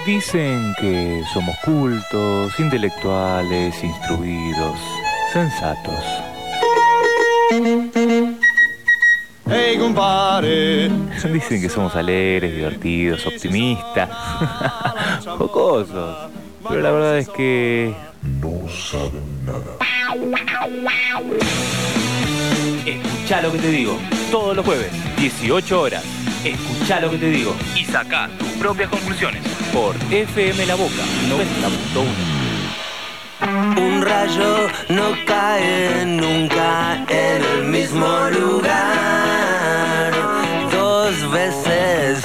Dicen que somos cultos, intelectuales, instruidos, sensatos. Hey, compadre. Dicen que somos alegres, divertidos, optimistas, jocosos. Pero la verdad es que no saben nada. Escuchá lo que te digo, todos los jueves, 18 horas. Escuchá lo que te digo y sacá tus propias conclusiones por FM La Boca 90.1. Un rayo no cae nunca en el mismo lugar dos veces,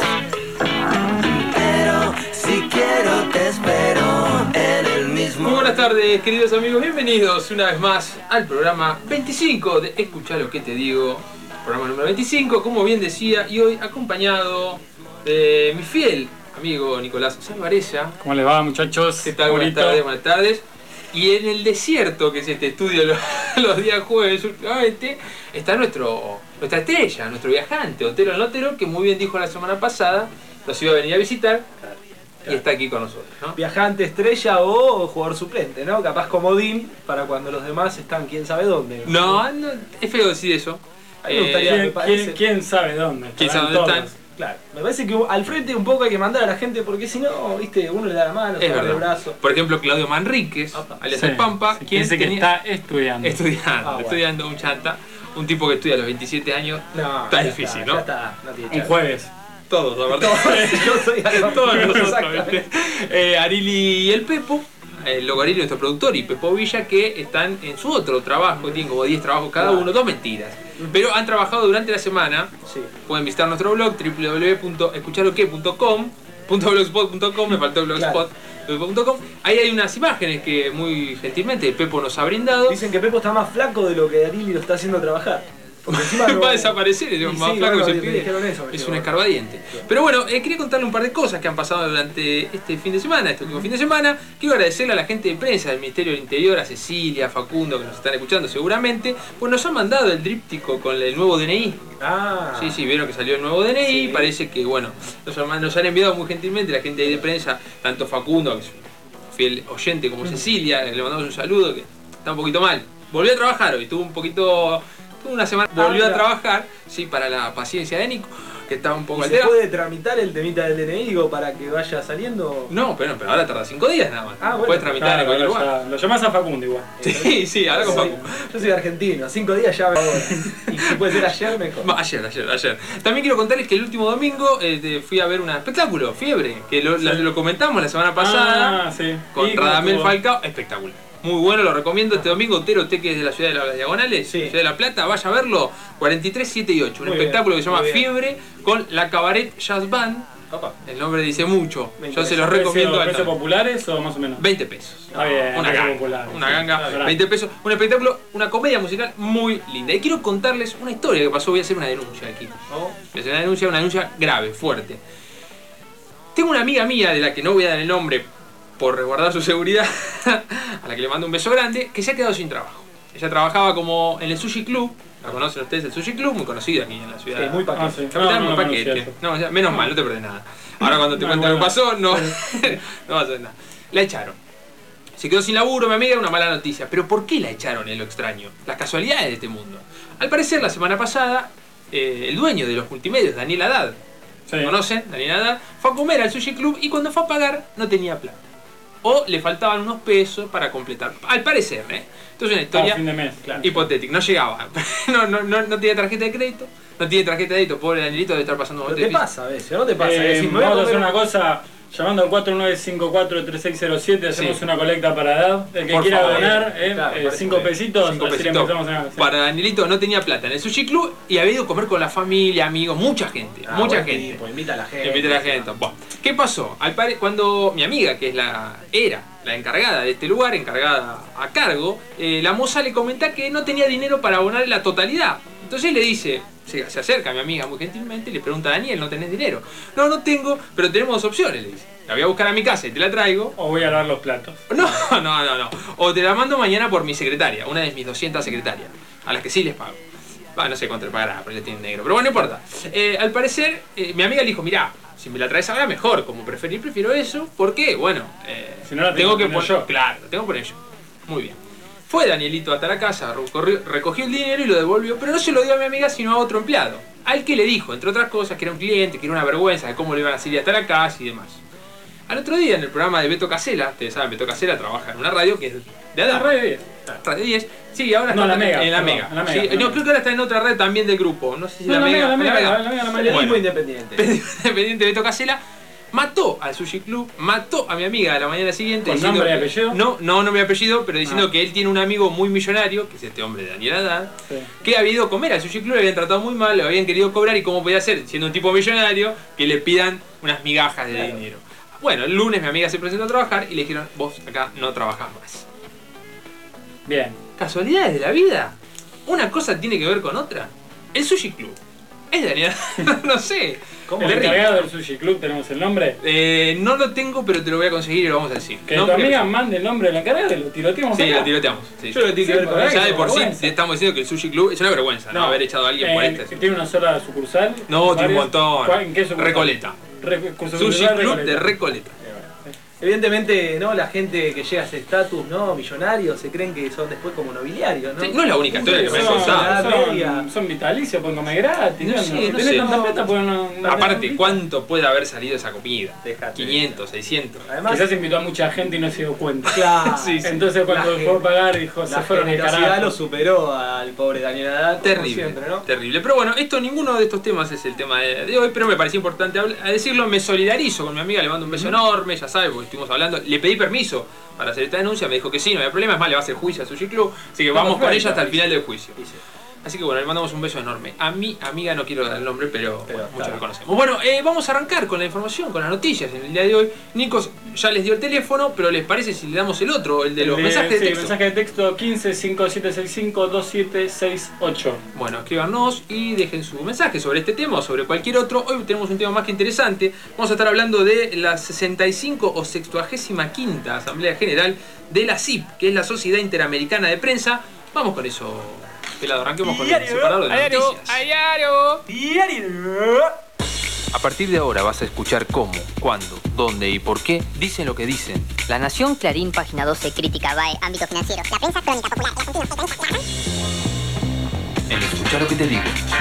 pero si quiero te espero en el mismo. Muy buenas tardes, queridos amigos, bienvenidos una vez más al programa 25 de Escuchá lo que te digo, programa número 25, como bien decía, y hoy acompañado de mi fiel amigo Nicolás Salvareza. ¿Cómo les va, muchachos? ¿Qué tal? Buenas tardes, buenas tardes. Y en el desierto, que es este estudio los días jueves últimamente, está nuestra estrella, nuestro viajante, Otero el Notero, que muy bien dijo la semana pasada, nos iba a venir a visitar y está aquí con nosotros, ¿no? Viajante, estrella o jugador suplente, ¿no? Capaz comodín para cuando los demás están quién sabe dónde. No, es feo decir eso. A mí me gustaría, ¿Quién sabe dónde? ¿Quién sabe dónde están? Claro, me parece que al frente un poco hay que mandar a la gente porque si no, viste, uno le da la mano, se agarra el brazo. Por ejemplo, Claudio Manríquez, alias El Pampa, quien dice que está estudiando. Estudiando un chanta, un tipo que estudia a los 27 años. No, está difícil, ¿no? Ya está, no tiene un jueves. Todos, la verdad. Yo soy todos nosotros, Arili y el Pepo, el Arili, nuestro productor, y Pepo Villa, que están en su otro trabajo, tienen como 10 trabajos cada uno, dos mentiras. Pero han trabajado durante la semana. Sí. Pueden visitar nuestro blog www.escucharloque.com.blogspot.com, me faltó el blogspot. Claro. Ahí hay unas imágenes que muy gentilmente el Pepo nos ha brindado. Dicen que Pepo está más flaco de lo que Arili lo está haciendo trabajar. Porque encima va a desaparecer, más flaco que se pide. Es un escarbadiente. Pero bueno, quería contarle un par de cosas que han pasado durante este fin de semana, este último fin de semana. Quiero agradecerle a la gente de prensa del Ministerio del Interior, a Cecilia, a Facundo, que nos están escuchando seguramente, pues nos han mandado el tríptico con el nuevo DNI. Ah. Sí, vieron que salió el nuevo DNI, sí. Parece que, bueno, nos han enviado muy gentilmente la gente ahí de prensa, tanto Facundo, que es un fiel oyente, como Cecilia, le mandamos un saludo, que está un poquito mal. Volvió a trabajar hoy, una semana volvió a trabajar, sí, para la paciencia de Nico, que estaba un poco alterado. ¿Se puede tramitar el temita del DNI, digo, para que vaya saliendo? No, pero ahora tarda 5 días nada más. Bueno, puedes tramitar en cualquier lugar. Lo llamás a Facundo igual. Sí, ahora con Facundo. Yo soy argentino, 5 días ya me voy. Y si puede ser ayer, mejor. Ayer. También quiero contarles que el último domingo fui a ver un espectáculo, Fiebre, que lo comentamos la semana pasada con Radamel Falcao, espectacular. Muy bueno, lo recomiendo este domingo. Otero, usted que es de la ciudad de las Diagonales, ciudad de La Plata, vaya a verlo. 43, 7 y 8. Un espectáculo que se llama Fiebre con la Cabaret Jazz Band. El nombre dice mucho. Yo se los recomiendo. ¿Precios populares o más o menos? 20 pesos. Está bien, una ganga, 20 pesos. Un espectáculo, una comedia musical muy linda. Y quiero contarles una historia que pasó. Voy a hacer una denuncia aquí. Voy a hacer una denuncia grave, fuerte. Tengo una amiga mía, de la que no voy a dar el nombre por resguardar su seguridad, a la que le mando un beso grande, que se ha quedado sin trabajo. Ella trabajaba como en el Sushi Club, ¿la conocen ustedes? El Sushi Club, muy conocido aquí en la ciudad. Sí, muy paquete. Muy paquete. Menos mal, no te perdés nada. Ahora cuando te cuento lo que pasó, no va a ser nada. La echaron. Se quedó sin laburo, mi amiga, una mala noticia. Pero ¿por qué la echaron? Es lo extraño. Las casualidades de este mundo. Al parecer, la semana pasada, el dueño de los multimedios, Daniel Haddad, ¿conocen? Daniel Haddad, fue a comer al Sushi Club y cuando fue a pagar no tenía plata. O le faltaban unos pesos para completar. Al parecer, Entonces una historia fin de mes, hipotética. No llegaba. No tiene tarjeta de crédito. No tiene tarjeta de crédito. Pobre Danielito debe estar pasando un momento difícil. ¿Qué pasa a veces? ¿No te pasa? Vamos a hacer una cosa. Llamando al 4954-3607 hacemos una colecta para Haddad. El que quiera donar, 5 pesitos. Para Danielito no tenía plata en el Sushi Club y había ido a comer con la familia, amigos, mucha gente. gente. Pues invita a la gente. Bueno, ¿qué pasó? Cuando mi amiga, que era la encargada de este lugar, encargada a cargo, la moza le comenta que no tenía dinero para abonar la totalidad. Entonces le dice, se acerca a mi amiga muy gentilmente y le pregunta a Daniel, ¿no tenés dinero? No tengo, pero tenemos dos opciones, le dice. La voy a buscar a mi casa y te la traigo. O voy a lavar los platos. No. O te la mando mañana por mi secretaria, una de mis 200 secretarias, a las que sí les pago. No sé cuánto le pagará, pero ya tiene negro. Pero bueno, no importa. Al parecer, mi amiga le dijo, mirá, Si me la traes ahora, mejor. Como prefiero eso. ¿Por qué? Bueno, si no la tengo que poner yo. Claro, la tengo que poner yo. Muy bien. Fue Danielito hasta la casa, recogió el dinero y lo devolvió, pero no se lo dio a mi amiga, sino a otro empleado. Al que le dijo, entre otras cosas, que era un cliente, que era una vergüenza de cómo le iban a salir hasta la casa y demás. Al otro día, en el programa de Beto Casella, ustedes saben, Beto Casella trabaja en una radio que es de Adán. Radio 10. Radio 10. Sí, ahora está en la Mega. En la Mega. Sí, no, creo que ahora está en otra red también del grupo. No sé si la Mega. Periodismo independiente. Independiente Beto Casella mató al Sushi Club, mató a mi amiga a la mañana siguiente. ¿Con nombre y apellido? No mi apellido, pero diciendo que él tiene un amigo muy millonario, que es este hombre, Daniel Adán, que había ido a comer al Sushi Club, le habían tratado muy mal, le habían querido cobrar y cómo podía ser, siendo un tipo millonario, que le pidan unas migajas de dinero. Bueno, el lunes mi amiga se presentó a trabajar y le dijeron, vos acá no trabajás más. Bien. ¿Casualidades de la vida? ¿Una cosa tiene que ver con otra? El Sushi Club. Es Daniel, no sé. ¿El encargado del Sushi Club tenemos el nombre? No lo tengo, pero te lo voy a conseguir y lo vamos a decir. Que tu amiga mande el nombre del encargado y lo tiroteamos. Sí, lo tiroteamos. Sí. Yo lo tengo que ver con ya de por sí estamos diciendo que el Sushi Club es una vergüenza, ¿no? Haber echado a alguien por este. ¿Tiene una sola sucursal? No, tiene un montón. ¿En qué sucursal? Recoleta. Sushi Club de Recoleta. Evidentemente, ¿no? La gente que llega a ese estatus, ¿no? Millonario, se creen que son después como nobiliarios, ¿no? Sí, no es la única historia que me han contado. Son vitalicios, pueden comer gratis. No sé. Tanta plata, pueden aparte, ¿cuánto puede haber salido esa comida? 500, 600. Además, quizás invitó a mucha gente y no se dio cuenta. Claro. Sí. Entonces cuando fue a pagar dijo, se fueron al carajo. Lo superó al pobre Daniel Adán. Terrible, siempre, ¿no? terrible. Pero bueno, ninguno de estos temas es el tema de hoy, pero me parecía importante decirlo. Me solidarizo con mi amiga, le mando un beso enorme, ya sabe, porque estuvimos hablando. Le pedí permiso para hacer esta denuncia, me dijo que sí, no había problema, es más, le va a hacer juicio a Sushi Club, así que vamos con ella hasta el final del juicio. Así que bueno, le mandamos un beso enorme. A mi amiga no quiero dar el nombre, pero bueno, muchos lo conocemos. Bueno, vamos a arrancar con la información, con las noticias en el día de hoy. Nico ya les dio el teléfono, pero ¿les parece si le damos el otro, el de los mensajes de texto? Sí, mensaje de texto 1557652768. Bueno, escríbanos y dejen su mensaje sobre este tema o sobre cualquier otro. Hoy tenemos un tema más que interesante. Vamos a estar hablando de la 65 o 65ª Asamblea General de la SIP, que es la Sociedad Interamericana de Prensa. Vamos con eso. Pelado, arranquemos con el separador de noticias. A partir de ahora vas a escuchar cómo, cuándo, dónde y por qué dicen lo que dicen. La Nación, Clarín, Página 12, Crítica, BAE, Ámbito Financiero, La Prensa, Crónica Popular, La Continua, En escuchar lo que te digo.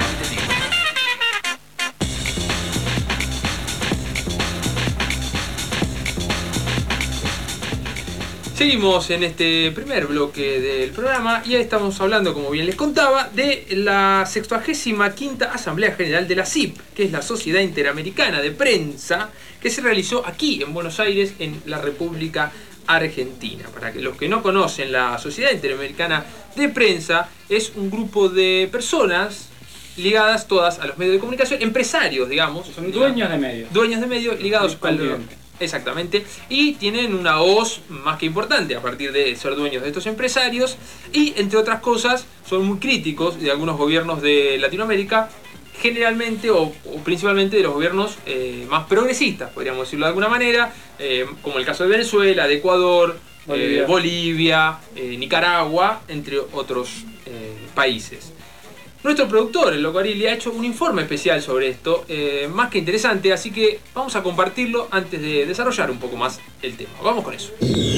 Seguimos en este primer bloque del programa y ahí estamos hablando, como bien les contaba, de la 65ª Asamblea General de la SIP, que es la Sociedad Interamericana de Prensa, que se realizó aquí en Buenos Aires, en la República Argentina. Para que los que no conocen, la Sociedad Interamericana de Prensa es un grupo de personas ligadas todas a los medios de comunicación, empresarios, digamos. Son dueños de medios. Dueños de medios ligados al... Exactamente, y tienen una voz más que importante a partir de ser dueños de estos empresarios y, entre otras cosas, son muy críticos de algunos gobiernos de Latinoamérica, generalmente o principalmente de los gobiernos más progresistas, podríamos decirlo de alguna manera, como el caso de Venezuela, de Ecuador, Bolivia, Nicaragua, entre otros países. Nuestro productor, el Loco Arilli, ha hecho un informe especial sobre esto, más que interesante, así que vamos a compartirlo antes de desarrollar un poco más el tema. Vamos con eso.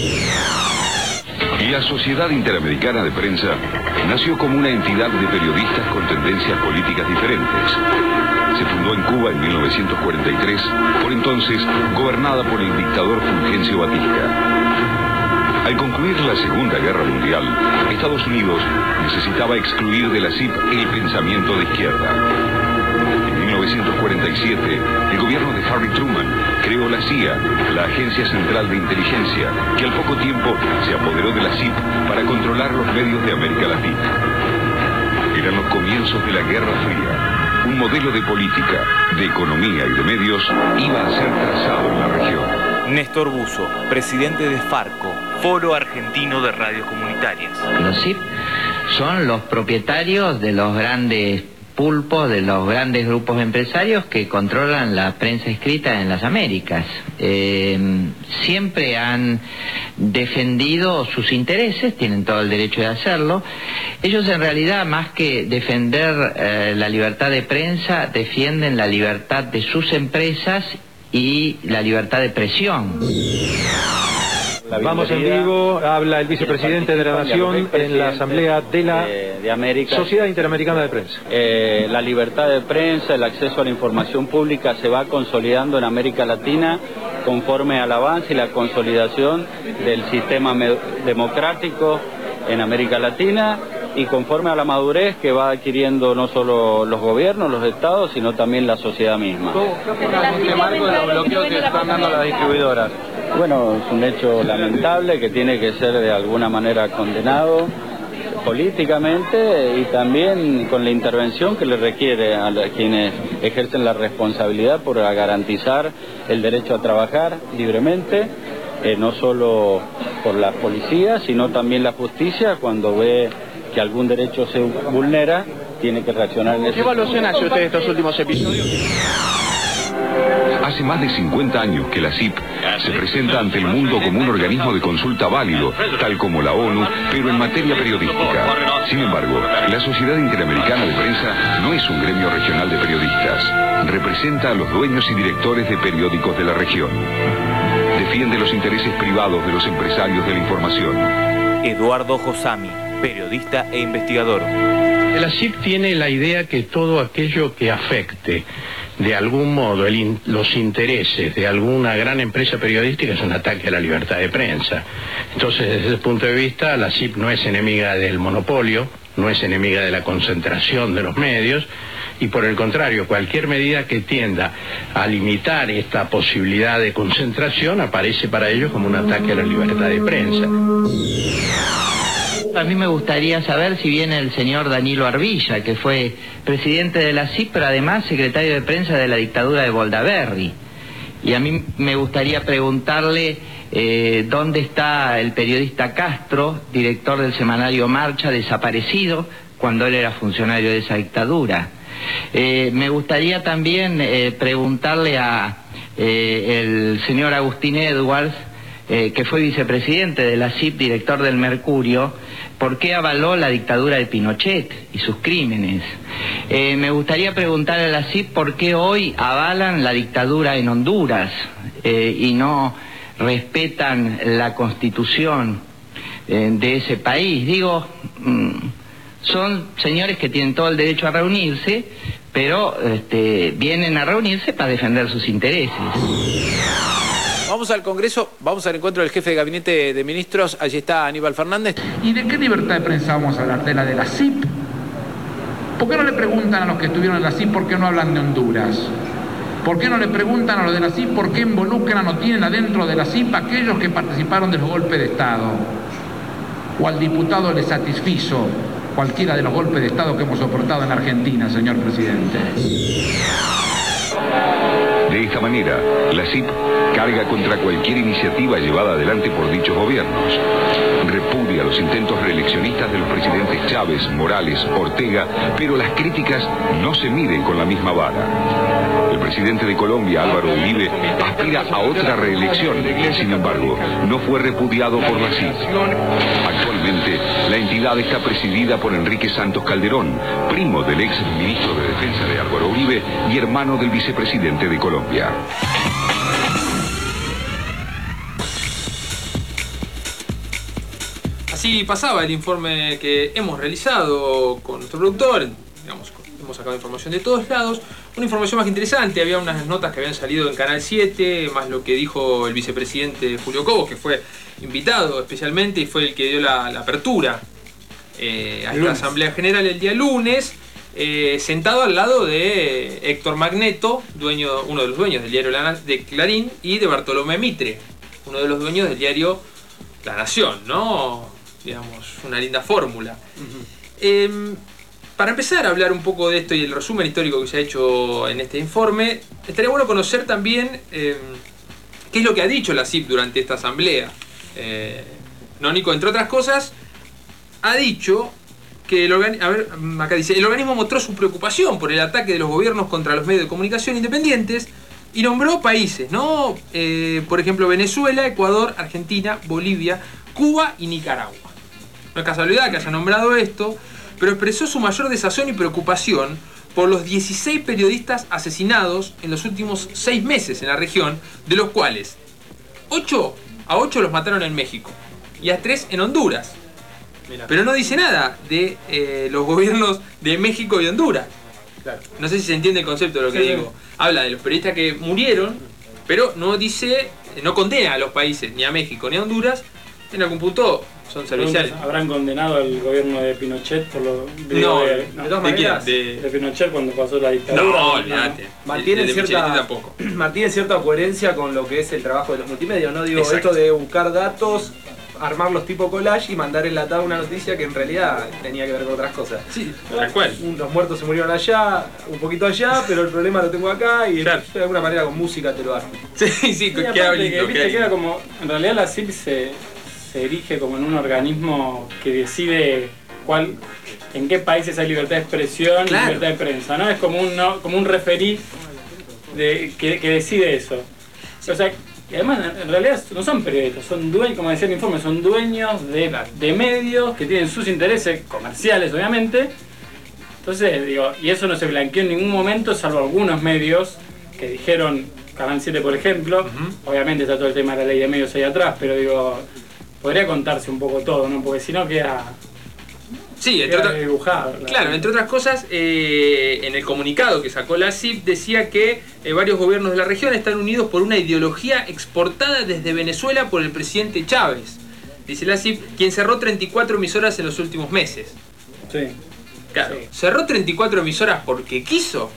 La Sociedad Interamericana de Prensa nació como una entidad de periodistas con tendencias políticas diferentes. Se fundó en Cuba en 1943, por entonces gobernada por el dictador Fulgencio Batista. Al concluir la Segunda Guerra Mundial, Estados Unidos necesitaba excluir de la SIP el pensamiento de izquierda. En 1947, el gobierno de Harry Truman creó la CIA, la Agencia Central de Inteligencia, que al poco tiempo se apoderó de la SIP para controlar los medios de América Latina. Eran los comienzos de la Guerra Fría. Un modelo de política, de economía y de medios iba a ser trazado en la región. Néstor Buzo, presidente de Farco, Foro Argentino de Radios Comunitarias. Los SIP son los propietarios de los grandes pulpos, de los grandes grupos empresarios que controlan la prensa escrita en las Américas. Siempre han defendido sus intereses, tienen todo el derecho de hacerlo. Ellos en realidad, más que defender la libertad de prensa, defienden la libertad de sus empresas y la libertad de presión. Vamos en vivo, habla el vicepresidente de la Nación en la Asamblea de la Sociedad Interamericana de Prensa. La libertad de prensa, el acceso a la información pública se va consolidando en América Latina conforme al avance y la consolidación del sistema democrático en América Latina y conforme a la madurez que va adquiriendo no solo los gobiernos, los estados, sino también la sociedad misma. ¿Qué opinas con este marco de los bloqueos que están dando las distribuidoras? Bueno, es un hecho lamentable que tiene que ser de alguna manera condenado políticamente y también con la intervención que le requiere a quienes ejercen la responsabilidad por garantizar el derecho a trabajar libremente, no solo por la policía, sino también la justicia cuando ve que algún derecho se vulnera, tiene que reaccionar en ese. ¿Qué evaluación hace usted de estos últimos episodios? Hace más de 50 años que la CIP se presenta ante el mundo como un organismo de consulta válido, tal como la ONU, pero en materia periodística. Sin embargo, la Sociedad Interamericana de Prensa no es un gremio regional de periodistas. Representa a los dueños y directores de periódicos de la región. Defiende los intereses privados de los empresarios de la información. Eduardo Josami, periodista e investigador. La CIP tiene la idea que todo aquello que afecte de algún modo los intereses de alguna gran empresa periodística es un ataque a la libertad de prensa. Entonces, desde ese punto de vista, la CIP no es enemiga del monopolio, no es enemiga de la concentración de los medios, y por el contrario, cualquier medida que tienda a limitar esta posibilidad de concentración aparece para ellos como un ataque a la libertad de prensa. A mí me gustaría saber si viene el señor Danilo Arbilla, que fue presidente de la CIP, pero además secretario de prensa de la dictadura de Boldaberry. Y a mí me gustaría preguntarle dónde está el periodista Castro, director del semanario Marcha, desaparecido cuando él era funcionario de esa dictadura. Me gustaría también preguntarle a el señor Agustín Edwards, que fue vicepresidente de la CIP, director del Mercurio, ¿por qué avaló la dictadura de Pinochet y sus crímenes? Me gustaría preguntarle a la CIP por qué hoy avalan la dictadura en Honduras y no respetan la constitución de ese país. Digo, son señores que tienen todo el derecho a reunirse, pero vienen a reunirse para defender sus intereses. Vamos al Congreso, vamos al encuentro del jefe de gabinete de ministros, allí está Aníbal Fernández. ¿Y de qué libertad de prensa vamos a hablar? ¿De la CIP? ¿Por qué no le preguntan a los que estuvieron en la CIP por qué no hablan de Honduras? ¿Por qué no le preguntan a los de la CIP por qué involucran o tienen adentro de la CIP aquellos que participaron de los golpes de Estado? ¿O al diputado le satisfizo cualquiera de los golpes de Estado que hemos soportado en Argentina, señor presidente? De esta manera, la CIP carga contra cualquier iniciativa llevada adelante por dichos gobiernos. Repudia los intentos reeleccionistas de los presidentes Chávez, Morales, Ortega, pero las críticas no se miden con la misma vara. El presidente de Colombia, Álvaro Uribe, aspira a otra reelección. Sin embargo, no fue repudiado por la CIP. Actualmente, la entidad está presidida por Enrique Santos Calderón, primo del ex ministro de Defensa de Álvaro Uribe y hermano del vicepresidente de Colombia. Así pasaba el informe que hemos realizado con nuestro productor, digamos, hemos sacado información de todos lados, una información más interesante, había unas notas que habían salido en Canal 7, más lo que dijo el vicepresidente Julio Cobos, que fue invitado especialmente y fue el que dio la apertura a esta Asamblea General el día lunes, sentado al lado de Héctor Magneto, uno de los dueños del diario de Clarín, y de Bartolomé Mitre, uno de los dueños del diario La Nación, ¿no? Digamos, una linda fórmula. Para empezar a hablar un poco de esto y el resumen histórico que se ha hecho en este informe, estaría bueno conocer también qué es lo que ha dicho la CIP durante esta asamblea. Nónico, entre otras cosas, ha dicho que el organismo mostró su preocupación por el ataque de los gobiernos contra los medios de comunicación independientes y nombró países, ¿no? Por ejemplo, Venezuela, Ecuador, Argentina, Bolivia, Cuba y Nicaragua. No es casualidad que haya nombrado esto, pero expresó su mayor desazón y preocupación por los 16 periodistas asesinados en los últimos 6 meses en la región, de los cuales 8 los mataron en México y a 3 en Honduras. Mirá. Pero no dice nada de los gobiernos de México y Honduras. Claro. No sé si se entiende el concepto de lo que digo. Habla de los periodistas que murieron, pero no dice, no condena a los países, ni a México ni a Honduras. En algún punto son serviciales. ¿Habrán condenado al gobierno de Pinochet por lo de todas maneras, de Pinochet cuando pasó la dictadura? No, olvídate. Mantiene cierta coherencia con lo que es el trabajo de los multimedios, ¿no? Digo, Exacto. Esto de buscar datos, armarlos tipo collage y mandar enlatada una noticia que en realidad tenía que ver con otras cosas. Sí, tal cual. Los muertos se murieron allá, un poquito allá, pero el problema lo tengo acá y claro. De alguna manera con música te lo armo. Sí, queda lindo. Queda como, en realidad la CIP se erige como en un organismo que decide en qué países hay libertad de expresión y libertad de prensa, ¿no? Es como un referí que decide eso. O sea, y además en realidad no son periodistas, son dueños, como decía el informe, son dueños de medios que tienen sus intereses comerciales, obviamente. Entonces, digo, y eso no se blanqueó en ningún momento, salvo algunos medios que dijeron, Canal 7 por ejemplo, obviamente está todo el tema de la ley de medios ahí atrás, pero digo, podría contarse un poco todo, ¿no? Porque si no queda... Sí, dibujado. Claro, entre otras cosas, en el comunicado que sacó la CIP decía que varios gobiernos de la región están unidos por una ideología exportada desde Venezuela por el presidente Chávez. Dice la CIP, quien cerró 34 emisoras en los últimos meses. Sí. Claro, sí. Cerró 34 emisoras porque quiso.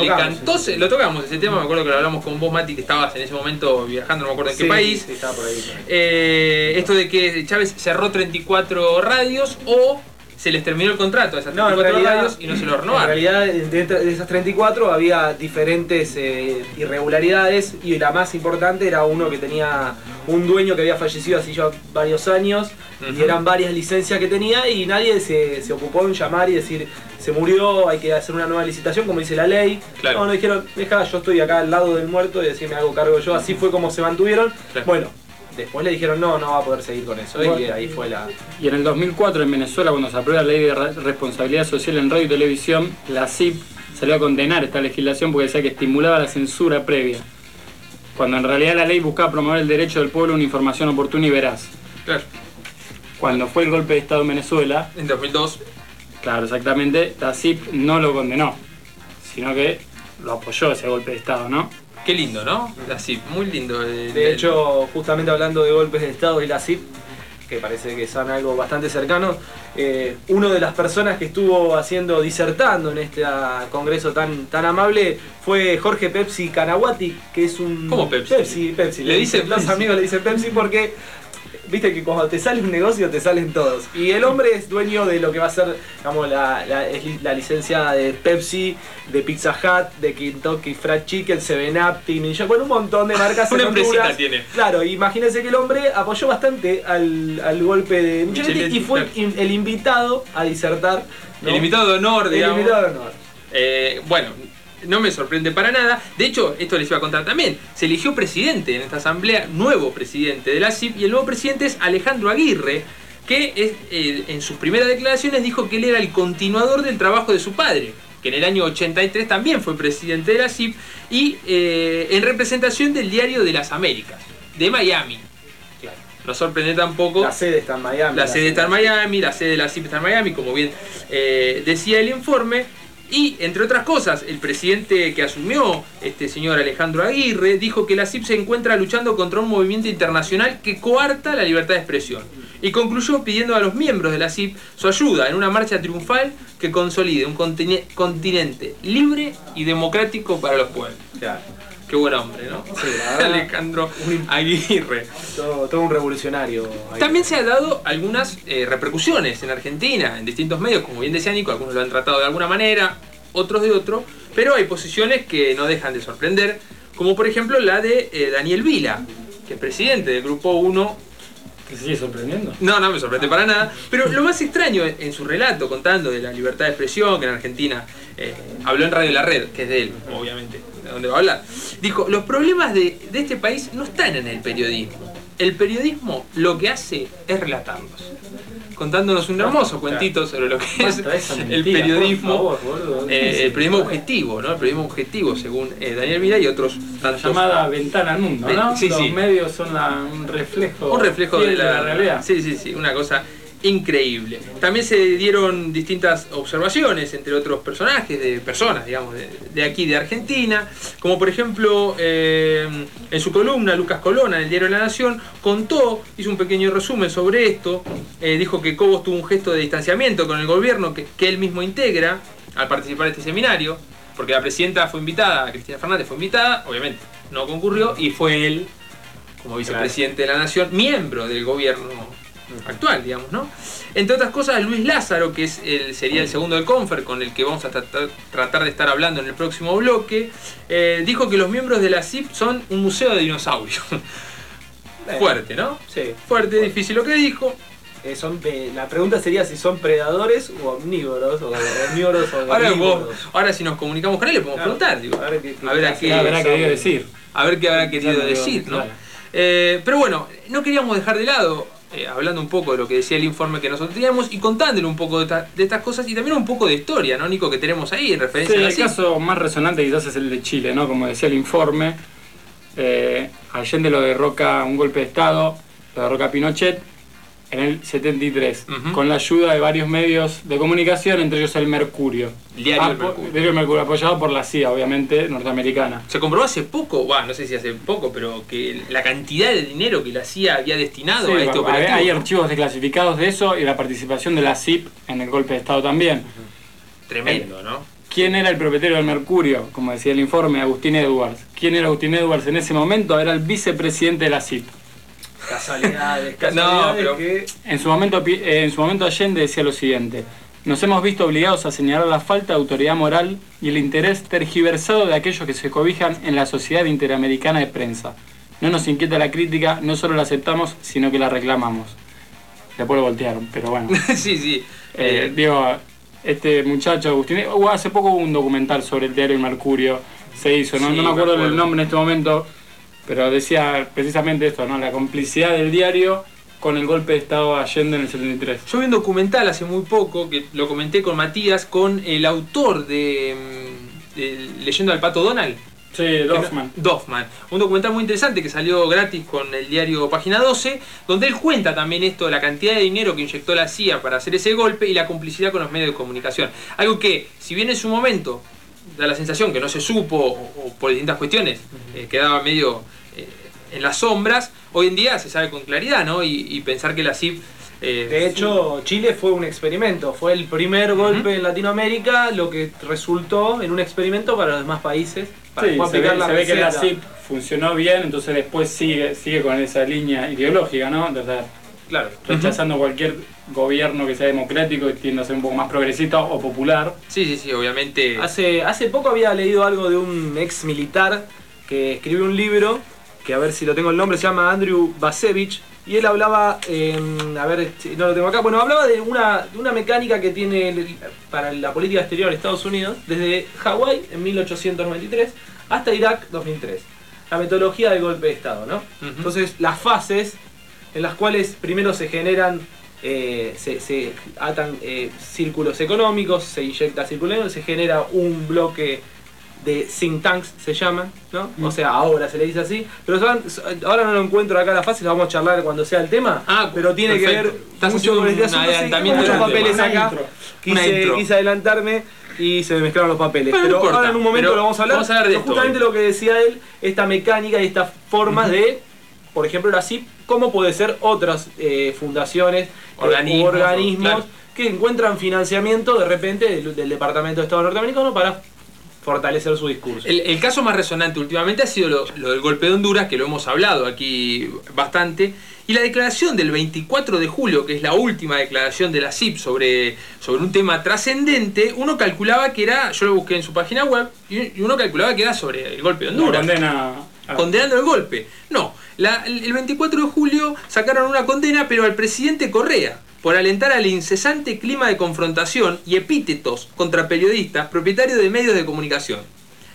Lo tocamos ese tema, me acuerdo que lo hablamos con vos, Mati, que estabas en ese momento viajando, no me acuerdo en qué país. Sí, estaba por ahí. Esto de que Chávez cerró 34 radios o se les terminó el contrato a esas 34 radios y no se lo renovaron. En realidad, de esas 34 había diferentes irregularidades y la más importante era uno que tenía un dueño que había fallecido hace ya varios años y eran varias licencias que tenía y nadie se ocupó en llamar y decir se murió, hay que hacer una nueva licitación como dice la ley. Claro. No dijeron, deja, yo estoy acá al lado del muerto y decir me hago cargo yo. Así fue como se mantuvieron. Claro. Bueno. Después le dijeron no va a poder seguir con eso. Bueno, y ahí fue la... Y en el 2004 en Venezuela, cuando se aprueba la ley de responsabilidad social en radio y televisión, la CIP salió a condenar esta legislación porque decía que estimulaba la censura previa. Cuando en realidad la ley buscaba promover el derecho del pueblo a una información oportuna y veraz. Claro. Cuando fue el golpe de Estado en Venezuela... En 2002. Claro, exactamente. La CIP no lo condenó, sino que lo apoyó ese golpe de Estado, ¿no? Qué lindo, ¿no? La CIP, muy lindo. De hecho, justamente hablando de golpes de Estado y la CIP, que parece que son algo bastante cercano, una de las personas que estuvo disertando en este congreso tan amable fue Jorge Pepsi Canaguati, que es un... ¿Cómo Pepsi? Pepsi. Le dicen los amigos le dicen Pepsi porque... Viste que cuando te sale un negocio te salen todos. Y el hombre es dueño de lo que va a ser, digamos, la licencia de Pepsi, de Pizza Hut, de Kentucky Fried Chicken, 7up, Ninja, bueno, un montón de marcas. Una empresita tiene. Claro, imagínense que el hombre apoyó bastante al golpe de Micheletti y fue el invitado a disertar, ¿no? El invitado de honor, digamos. El invitado de honor. Bueno, no me sorprende para nada. De hecho, esto les iba a contar también. Se eligió presidente en esta asamblea, nuevo presidente de la CIP, y el nuevo presidente es Alejandro Aguirre, que en sus primeras declaraciones dijo que él era el continuador del trabajo de su padre, que en el año 83 también fue presidente de la CIP, y en representación del Diario de las Américas, de Miami. Claro. No sorprende tampoco. La sede está en Miami. La sede está en Miami, la sede de la CIP está en Miami, como bien decía el informe. Y, entre otras cosas, el presidente que asumió, este señor Alejandro Aguirre, dijo que la CIP se encuentra luchando contra un movimiento internacional que coarta la libertad de expresión. Y concluyó pidiendo a los miembros de la CIP su ayuda en una marcha triunfal que consolide un continente libre y democrático para los pueblos. Claro. Qué buen hombre, ¿no? Sí, la verdad, Alejandro Aguirre. Todo un revolucionario. También se han dado algunas repercusiones en Argentina, en distintos medios, como bien decía Nico, algunos lo han tratado de alguna manera, otros de otro, pero hay posiciones que no dejan de sorprender, como por ejemplo la de Daniel Vila, que es presidente del Grupo 1. ¿Te sigue sorprendiendo? No me sorprende para nada, pero lo más extraño en su relato, contando de la libertad de expresión, que en Argentina habló en Radio La Red, que es de él, obviamente, de donde va a hablar, dijo, los problemas de este país no están en el periodismo, el periodismo lo que hace es relatarlos, contándonos un hermoso cuentito sobre lo que es el periodismo, el periodismo objetivo, ¿no? El periodismo objetivo, según Daniel Vila y otros tantos. Llamada ventana al mundo, ¿no? Sí, Los sí. medios son un reflejo de la realidad. Sí, una cosa increíble. También se dieron distintas observaciones entre otros personajes, de personas, digamos, de aquí, de Argentina, como por ejemplo en su columna Lucas Colonna en el diario La Nación hizo un pequeño resumen sobre esto, dijo que Cobos tuvo un gesto de distanciamiento con el gobierno que él mismo integra al participar de este seminario, porque la presidenta fue invitada, Cristina Fernández fue invitada, obviamente no concurrió, y fue él, como vicepresidente de la Nación, miembro del gobierno actual, digamos, ¿no? Entre otras cosas, Luis Lázaro, que sería el segundo del Confer, con el que vamos a tratar de estar hablando en el próximo bloque, dijo que los miembros de la CIP son un museo de dinosaurios. Fuerte, ¿no? Sí. Fuerte, difícil lo que dijo. La pregunta sería si son predadores o omnívoros, o omnívoros o herbívoros. Ahora si nos comunicamos con él le podemos preguntar, digo, a ver qué habrá querido decir. A ver qué habrá querido decir, ¿no? Pero bueno, no queríamos dejar de lado, hablando un poco de lo que decía el informe que nosotros teníamos y contándole un poco de estas cosas y también un poco de historia, ¿no, Nico? Que tenemos ahí en referencia a la CIP. El caso más resonante quizás es el de Chile, ¿no? Como decía el informe, Allende lo derroca un golpe de Estado, lo derroca Pinochet en el 73, con la ayuda de varios medios de comunicación, entre ellos el Mercurio. El diario El Mercurio. Diario El Mercurio, apoyado por la CIA, obviamente, norteamericana. Se comprobó hace poco, no sé si hace poco, pero que la cantidad de dinero que la CIA había destinado a este operativo. Hay archivos desclasificados de eso y la participación de la CIP en el golpe de Estado también. Tremendo, ¿no? ¿Quién era el propietario del Mercurio? Como decía el informe, Agustín Edwards. ¿Quién era Agustín Edwards en ese momento? Era el vicepresidente de la CIP. Casualidades que... En su momento Allende decía lo siguiente: nos hemos visto obligados a señalar la falta de autoridad moral y el interés tergiversado de aquellos que se cobijan en la Sociedad Interamericana de Prensa. No nos inquieta la crítica, no solo la aceptamos, sino que la reclamamos. Después lo voltearon, pero bueno. Sí. Digo, este muchacho Agustín, hace poco hubo un documental sobre el diario El Mercurio, se hizo, no me acuerdo el nombre en este momento, pero decía precisamente esto, ¿no? La complicidad del diario con el golpe de Estado de Allende en el 73. Yo vi un documental hace muy poco, que lo comenté con Matías, con el autor de Leyendo al Pato Donald. Sí, Doffman. Un documental muy interesante que salió gratis con el diario Página 12, donde él cuenta también esto de la cantidad de dinero que inyectó la CIA para hacer ese golpe y la complicidad con los medios de comunicación. Algo que, si bien en su momento da la sensación que no se supo o por distintas cuestiones quedaba medio en las sombras, hoy en día se sabe con claridad, ¿no? Y pensar que la CIP... de hecho, Chile fue un experimento, fue el primer golpe en Latinoamérica, lo que resultó en un experimento para los demás países. Para se ve que la CIP funcionó bien, entonces después sigue con esa línea ideológica, ¿no? Entonces, claro, rechazando cualquier gobierno que sea democrático y tiende a ser un poco más progresista o popular. Sí, obviamente. Hace poco había leído algo de un ex militar que escribió un libro, que a ver si lo tengo el nombre, se llama Andrew Basevich, y él hablaba, a ver, no lo tengo acá, bueno, hablaba de una mecánica que tiene para la política exterior de Estados Unidos, desde Hawái en 1893 hasta Irak 2003. La metodología del golpe de Estado, ¿no? Entonces, las fases en las cuales primero se generan, se atan círculos económicos, se inyecta círculo, se genera un bloque de think tanks, se llaman, ¿no? O sea, ahora se le dice así, pero ahora no lo encuentro acá la fase, lo vamos a charlar cuando sea el tema, pero tiene que ver mucho con este asunto. Tengo muchos papeles acá, quise adelantarme y se me mezclaron los papeles, pero ahora en un momento lo vamos a hablar. De esto, justamente lo que decía él, esta mecánica y estas formas de, por ejemplo, la CIP, cómo puede ser otras fundaciones, organismos que encuentran financiamiento de repente del Departamento de Estado norteamericano para fortalecer su discurso. El caso más resonante últimamente ha sido lo del golpe de Honduras, que lo hemos hablado aquí bastante, y la declaración del 24 de julio, que es la última declaración de la CIP sobre un tema trascendente. Uno calculaba que era, yo lo busqué en su página web, y uno calculaba que era sobre el golpe de Honduras. Condenando el golpe. No, el 24 de julio sacaron una condena, pero al presidente Correa, por alentar al incesante clima de confrontación y epítetos contra periodistas propietarios de medios de comunicación.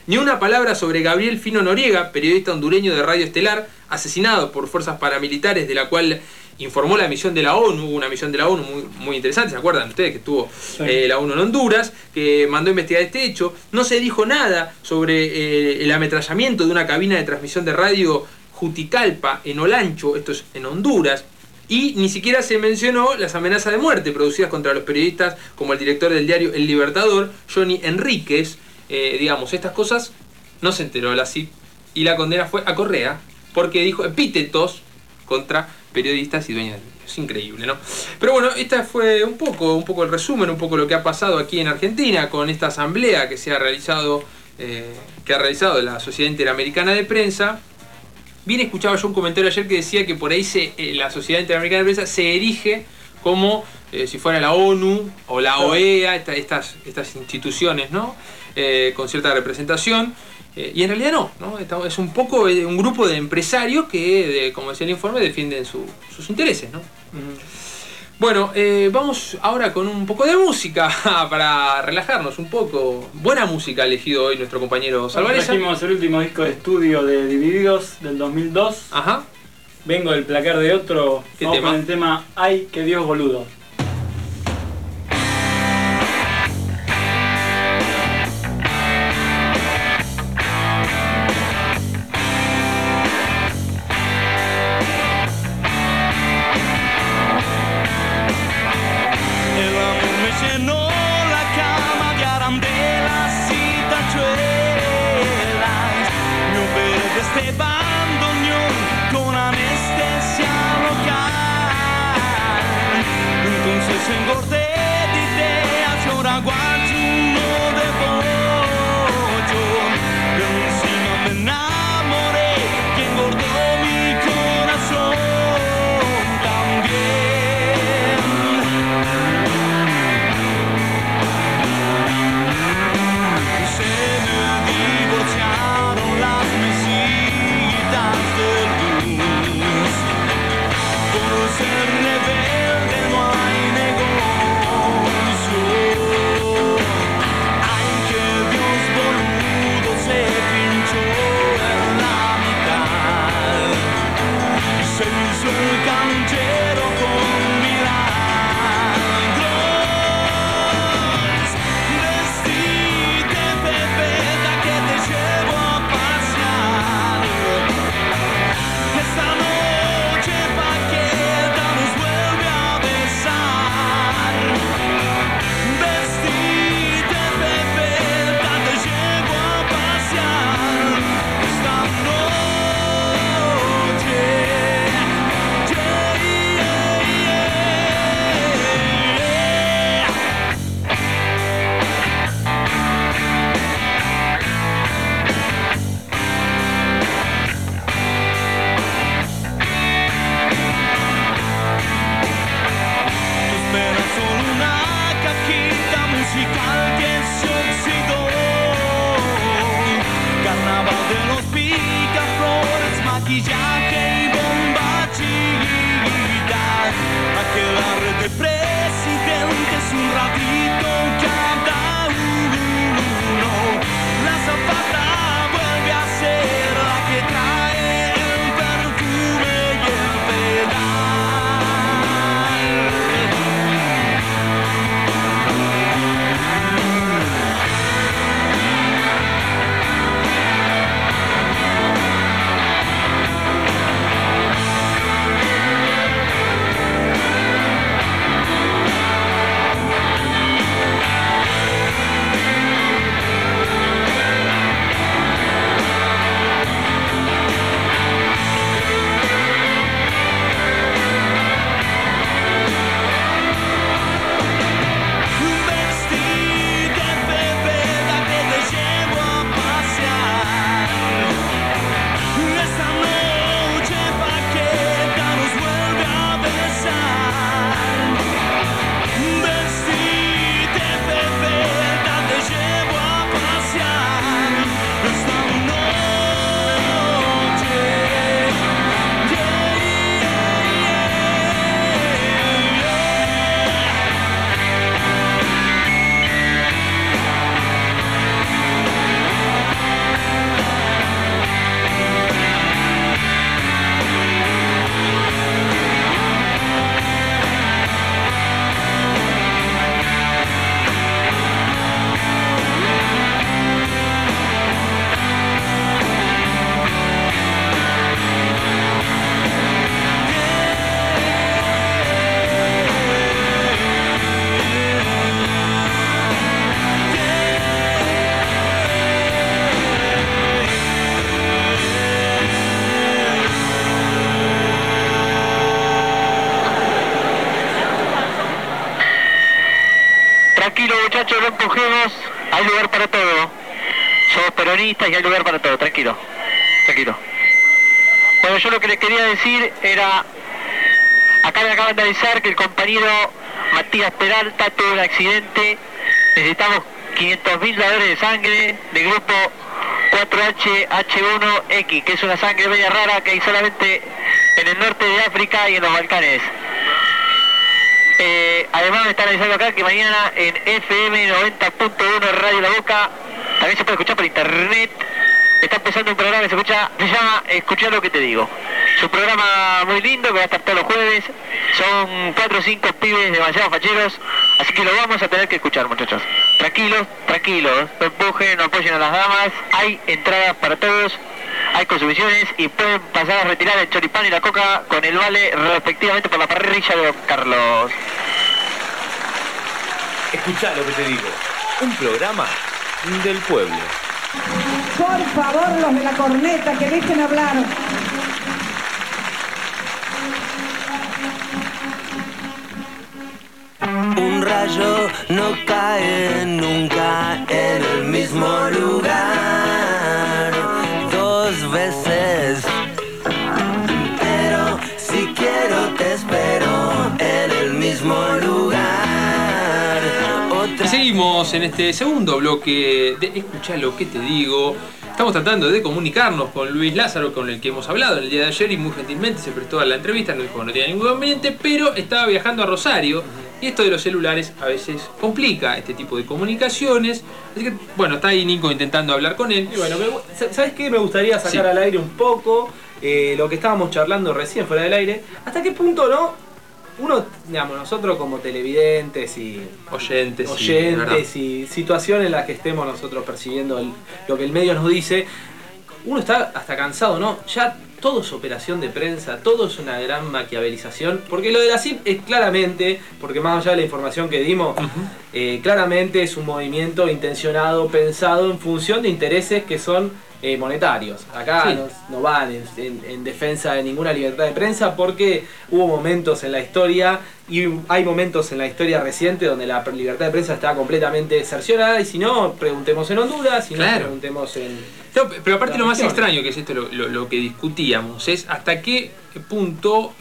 ni una palabra sobre Gabriel Fino Noriega, periodista hondureño de Radio Estelar, asesinado por fuerzas paramilitares, de la cual informó la misión de la ONU. Hubo una misión de la ONU muy interesante, ¿se acuerdan ustedes que estuvo la ONU en Honduras, que mandó a investigar este hecho? No se dijo nada sobre el ametrallamiento de una cabina de transmisión de radio Juticalpa, en Olancho, esto es en Honduras, y ni siquiera se mencionó las amenazas de muerte producidas contra los periodistas, como el director del diario El Libertador, Johnny Enríquez. Digamos, estas cosas no se enteró la CIP, y la condena fue a Correa, porque dijo epítetos contra periodistas y dueños de medios. Es increíble, ¿no? Pero bueno, esta fue un poco el resumen, un poco lo que ha pasado aquí en Argentina con esta asamblea que se ha realizado, la Sociedad Interamericana de Prensa. Bien, escuchaba yo un comentario ayer que decía que por ahí la Sociedad Interamericana de Prensa se erige como si fuera la ONU o la OEA, estas instituciones, ¿no? Con cierta representación. Y en realidad no, es un poco un grupo de empresarios que, como decía el informe, defienden sus intereses, ¿no? Bueno, vamos ahora con un poco de música para relajarnos un poco. Buena música ha elegido hoy nuestro compañero Salvareza. Trajimos el último disco de estudio de Divididos del 2002. Ajá. Vengo del placar de otro. ¿Qué vamos tema? con el tema Ay, que Dios boludo. Engordé de ideas y ahora aguanto uno de pollo. Pero encima me enamoré y engordó mi corazón también. Se me divorciaron las mesitas del blues. Por ser rebelde no hay el canchero con milagros. Vestite, Pepeta, que te llevo a pasear. Esta noche Paqueta nos vuelve a besar. Vestite, Pepeta, te llevo a pasear. Esta noche musical que se oxidó. Carnaval de los picaflores, maquillaje y bomba chiquita. Aquel de presidentes, un ratito cada uno. La zapata vuelve a ser la que trae el perfume y el pedal. empujemos, hay lugar para todo. Somos peronistas y hay lugar para todo, tranquilo, tranquilo. Bueno, yo lo que les quería decir era, acá me acaban de avisar que el compañero Matías Peralta tuvo un accidente, necesitamos 500.000 dadores de sangre del grupo 4H1X, que es una sangre media rara que hay solamente en el norte de África y en los Balcanes. Además me están avisando acá que mañana en FM 90.1 Radio La Boca, también se puede escuchar por internet, está empezando un programa que se llama Escuchar lo que te digo. Es un programa muy lindo que va a estar todos los jueves, son 4 o 5 pibes demasiado facheros, así que lo vamos a tener que escuchar, muchachos. Tranquilos, tranquilos, no empujen, no apoyen a las damas, hay entradas para todos, hay consumiciones y pueden pasar a retirar el choripán y la coca con el vale respectivamente por la parrilla de Don Carlos. Escuchá lo que te digo, un programa del pueblo. Por favor, los de la corneta, que dejen hablar. Un rayo no cae nunca en el mismo lugar dos veces, pero si quiero te espero en el mismo lugar. Seguimos en este segundo bloque de Escuchá lo que te digo. Estamos tratando de comunicarnos con Luis Lázaro, con el que hemos hablado el día de ayer y muy gentilmente se prestó a la entrevista, no dijo que no tenía ningún inconveniente, pero estaba viajando a Rosario y esto de los celulares a veces complica este tipo de comunicaciones. Así que, bueno, está ahí Nico intentando hablar con él. Y bueno, ¿sabes qué? Me gustaría sacar al aire un poco lo que estábamos charlando recién fuera del aire. ¿Hasta qué punto no? Uno, digamos, nosotros como televidentes y oyentes y situaciones en las que estemos nosotros percibiendo lo que el medio nos dice, uno está hasta cansado, ¿no? Ya todo es operación de prensa, todo es una gran maquiavelización, porque lo de la CIP es claramente, porque más allá de la información que dimos, claramente es un movimiento intencionado, pensado en función de intereses que son monetarios. Acá no van en defensa de ninguna libertad de prensa, porque hubo momentos en la historia y hay momentos en la historia reciente donde la libertad de prensa está completamente cercionada, y si no, preguntemos en Honduras, si no, preguntemos en... No, pero aparte lo más extraño, que es esto lo que discutíamos, es hasta qué punto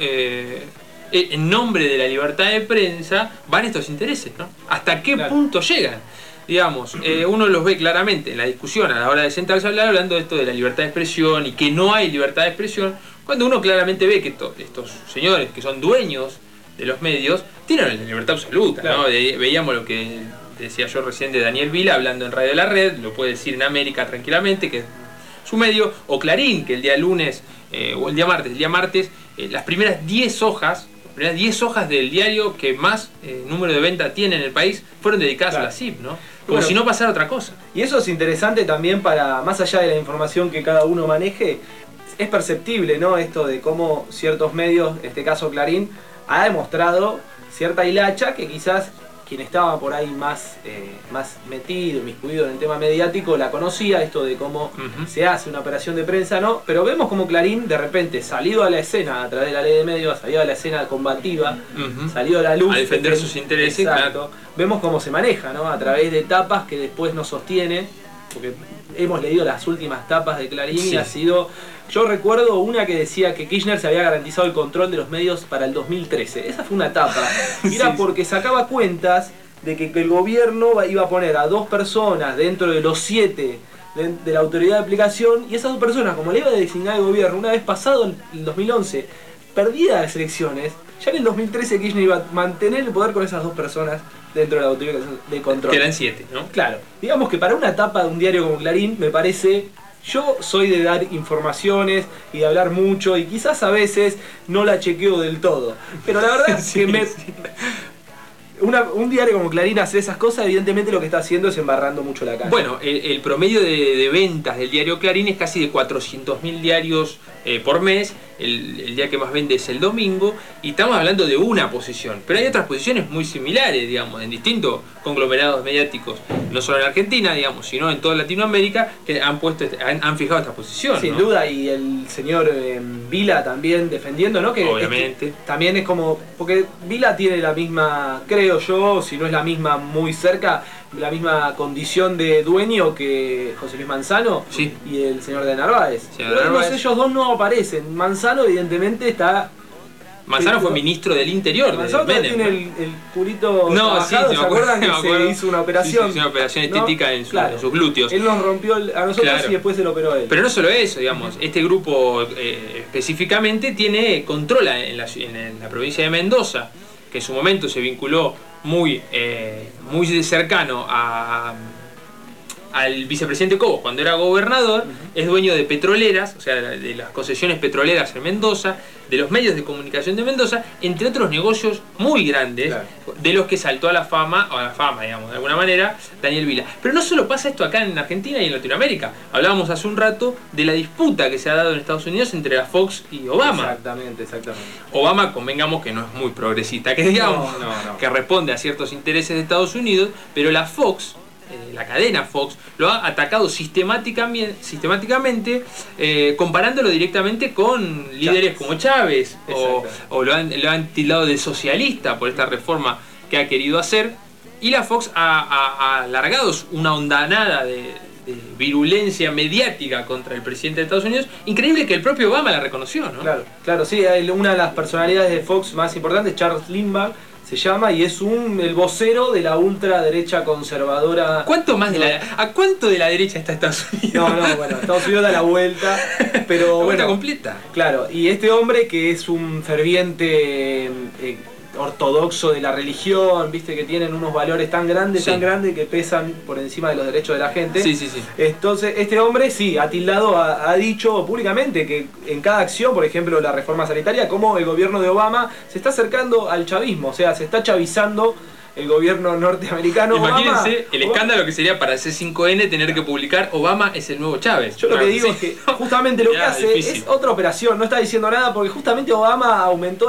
en nombre de la libertad de prensa van estos intereses, ¿no? Hasta qué punto llegan. Digamos, uno los ve claramente en la discusión a la hora de sentarse a hablar, hablando de esto de la libertad de expresión y que no hay libertad de expresión, cuando uno claramente ve que estos señores que son dueños de los medios tienen la libertad absoluta, ¿no? Veíamos lo que decía yo recién de Daniel Vila hablando en Radio La Red, lo puede decir en América tranquilamente, que es su medio, o Clarín, que el día lunes, o el día martes, las primeras 10 hojas del diario que más número de venta tiene en el país fueron dedicadas a la CIP, ¿no? Como si no pasara otra cosa. Y eso es interesante también para, más allá de la información que cada uno maneje, es perceptible, ¿no? Esto de cómo ciertos medios, en este caso Clarín, ha demostrado cierta hilacha que quizás quien estaba por ahí más metido, inmiscuido en el tema mediático, la conocía, esto de cómo se hace una operación de prensa, ¿no? Pero vemos como Clarín, de repente, salido a la escena a través de la ley de medios, salido a la escena combativa, salido a la luz. A defender sus intereses. Exacto. Vemos cómo se maneja, ¿no? A través de tapas que después nos sostienen, porque hemos leído las últimas tapas de Clarín y ha sido... Yo recuerdo una que decía que Kirchner se había garantizado el control de los medios para el 2013. Esa fue una tapa. Y era porque sacaba cuentas de que el gobierno iba a poner a 2 personas dentro de los 7 de la autoridad de aplicación, y esas 2 personas, como le iba a designar el gobierno, una vez pasado el 2011, perdida las elecciones, ya en el 2013 Kirchner iba a mantener el poder con esas 2 personas dentro de la autoridad de control. Que eran 7, ¿no? Claro. Digamos que para una tapa de un diario como Clarín, me parece... Yo soy de dar informaciones y de hablar mucho, y quizás a veces no la chequeo del todo. Pero la verdad es que un diario como Clarín hace esas cosas, evidentemente lo que está haciendo es embarrando mucho la calle. Bueno, el promedio de ventas del diario Clarín es casi de 400.000 diarios por mes. El día que más vende es el domingo, y estamos hablando de una posición, pero hay otras posiciones muy similares, digamos, en distintos conglomerados mediáticos, no solo en Argentina, digamos, sino en toda Latinoamérica, que han fijado esta posición. Sin duda, y el señor Vila también defendiendo, ¿no? Que obviamente. También es como, porque Vila tiene la misma, creo yo, si no es la misma, muy cerca, la misma condición de dueño que José Luis Manzano y el señor de Narváez. Pero ellos dos no aparecen. Manzano evidentemente está... Manzano fue ministro del Interior. Manzano tiene el culito trabajado, ¿se acuerdan que se hizo una operación? Sí, una operación estética en sus glúteos. Él nos rompió a nosotros y después se lo operó él. Pero no solo eso, digamos, este grupo específicamente tiene control en la provincia de Mendoza, que en su momento se vinculó muy cercano al vicepresidente Cobos cuando era gobernador. Es dueño de petroleras, o sea, de las concesiones petroleras en Mendoza, de los medios de comunicación de Mendoza, entre otros negocios muy grandes, de los que saltó a la fama, digamos, de alguna manera, Daniel Vila. Pero no solo pasa esto acá en Argentina y en Latinoamérica. Hablábamos hace un rato de la disputa que se ha dado en Estados Unidos entre la Fox y Obama. Exactamente. Obama, convengamos que no es muy progresista, que digamos, que responde a ciertos intereses de Estados Unidos, pero la Fox, la cadena Fox, lo ha atacado sistemáticamente, comparándolo directamente con líderes como Chávez, o lo han tildado de socialista por esta reforma que ha querido hacer, y la Fox ha alargado una ondanada de virulencia mediática contra el presidente de Estados Unidos. Increíble que el propio Obama la reconoció, ¿no? Claro, sí, una de las personalidades de Fox más importantes, Charles Lindbergh, se llama, y es el vocero de la ultraderecha conservadora. ¿A cuánto de la derecha está Estados Unidos? Bueno, Estados Unidos da la vuelta, pero la vuelta completa. Claro, y este hombre que es un ferviente ortodoxo de la religión, viste que tienen unos valores tan grandes que pesan por encima de los derechos de la gente. Entonces, este hombre ha dicho públicamente que en cada acción, por ejemplo la reforma sanitaria, como el gobierno de Obama se está acercando al chavismo, o sea, se está chavizando el gobierno norteamericano. Imagínense el escándalo que sería para C5N tener que publicar Obama es el nuevo Chávez. Yo lo que digo es que justamente lo que hace es otra operación, no está diciendo nada porque justamente Obama aumentó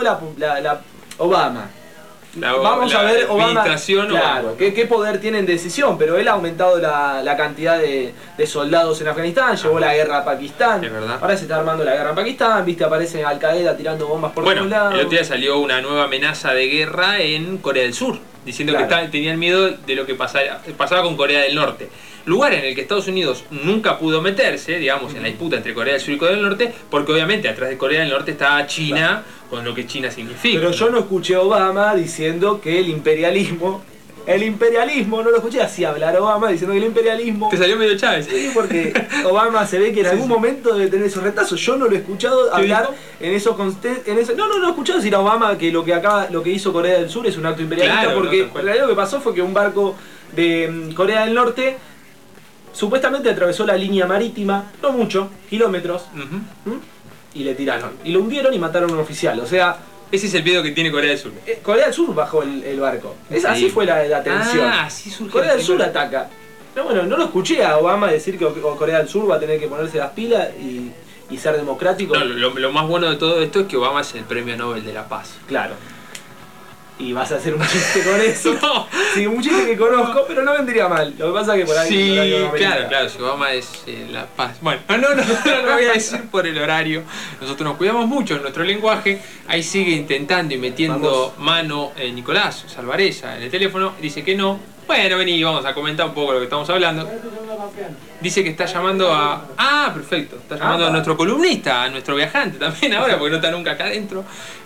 Vamos a ver Obama, qué poder tiene en decisión, pero él ha aumentado la cantidad de soldados en Afganistán, llevó la guerra a Pakistán, ahora se está armando la guerra en Pakistán, viste, aparece Al Qaeda tirando bombas por todos lados. El otro día salió una nueva amenaza de guerra en Corea del Sur, diciendo que tenían miedo de lo que pasaba con Corea del Norte. Lugar en el que Estados Unidos nunca pudo meterse, digamos, en la disputa entre Corea del Sur y Corea del Norte, porque obviamente atrás de Corea del Norte estaba China, con lo que China significa. Pero yo no escuché a Obama diciendo que el imperialismo, no lo escuché así hablar Obama diciendo que el imperialismo... Te salió medio Chávez. Sí, porque Obama se ve que en algún momento debe tener esos retazos. Yo no lo he escuchado hablar en esos... No he escuchado decir a Obama que lo que hizo Corea del Sur es un acto imperialista, porque en realidad lo que pasó fue que un barco de Corea del Norte supuestamente atravesó la línea marítima, no mucho, kilómetros, y le tiraron. Y lo hundieron y mataron a un oficial, o sea... Ese es el miedo que tiene Corea del Sur. Corea del Sur bajó el barco. Así fue la tensión. Así surgió. Corea del Sur ataca. No lo escuché a Obama decir que Corea del Sur va a tener que ponerse las pilas y ser democrático. Lo más bueno de todo esto es que Obama es el premio Nobel de la Paz. Claro. Y vas a hacer un chiste con eso. Sí, un chiste que conozco, pero no vendría mal. Lo que pasa es que por ahí... Sí, claro, si Obama es la paz. Bueno, no lo voy a decir por el horario. Nosotros nos cuidamos mucho en nuestro lenguaje. Ahí sigue intentando y metiendo mano Nicolás Salvareza en el teléfono. Dice que no. Bueno, vení, vamos a comentar un poco lo que estamos hablando. Dice que está llamando a... Ah, perfecto. Está llamando a nuestro columnista, a nuestro viajante también ahora, porque no está nunca acá adentro.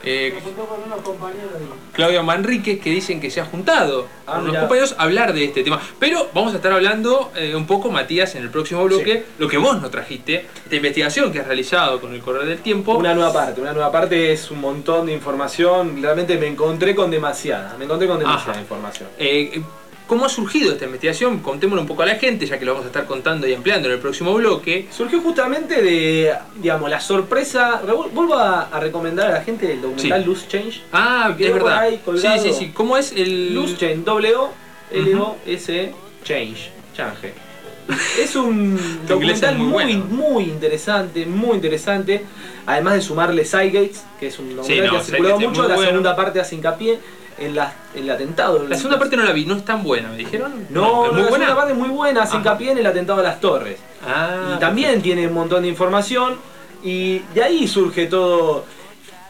Claudio Manrique, que dicen que se ha juntado con los compañeros a hablar de este tema. Pero vamos a estar hablando un poco, Matías, en el próximo bloque, lo que vos nos trajiste, esta investigación que has realizado con el correr del tiempo. Una nueva parte es un montón de información. Realmente me encontré con demasiada información. ¿Cómo ha surgido esta investigación? Contémoslo un poco a la gente, ya que lo vamos a estar contando y ampliando en el próximo bloque. Surgió justamente de, digamos, la sorpresa. Vuelvo a recomendar a la gente el documental Loose Change. Es verdad. Sí. ¿Cómo es el...? Loose Change, W-L-O-S Change. Es un documental muy interesante, Además de sumarle Sidegates, que es un documental que ha circulado mucho. La segunda parte hace hincapié en el atentado. La segunda parte no la vi, no es tan buena, ¿me dijeron? No, la segunda parte es muy buena, hace hincapié en el atentado a las Torres. Y también tiene un montón de información, y de ahí surge todo.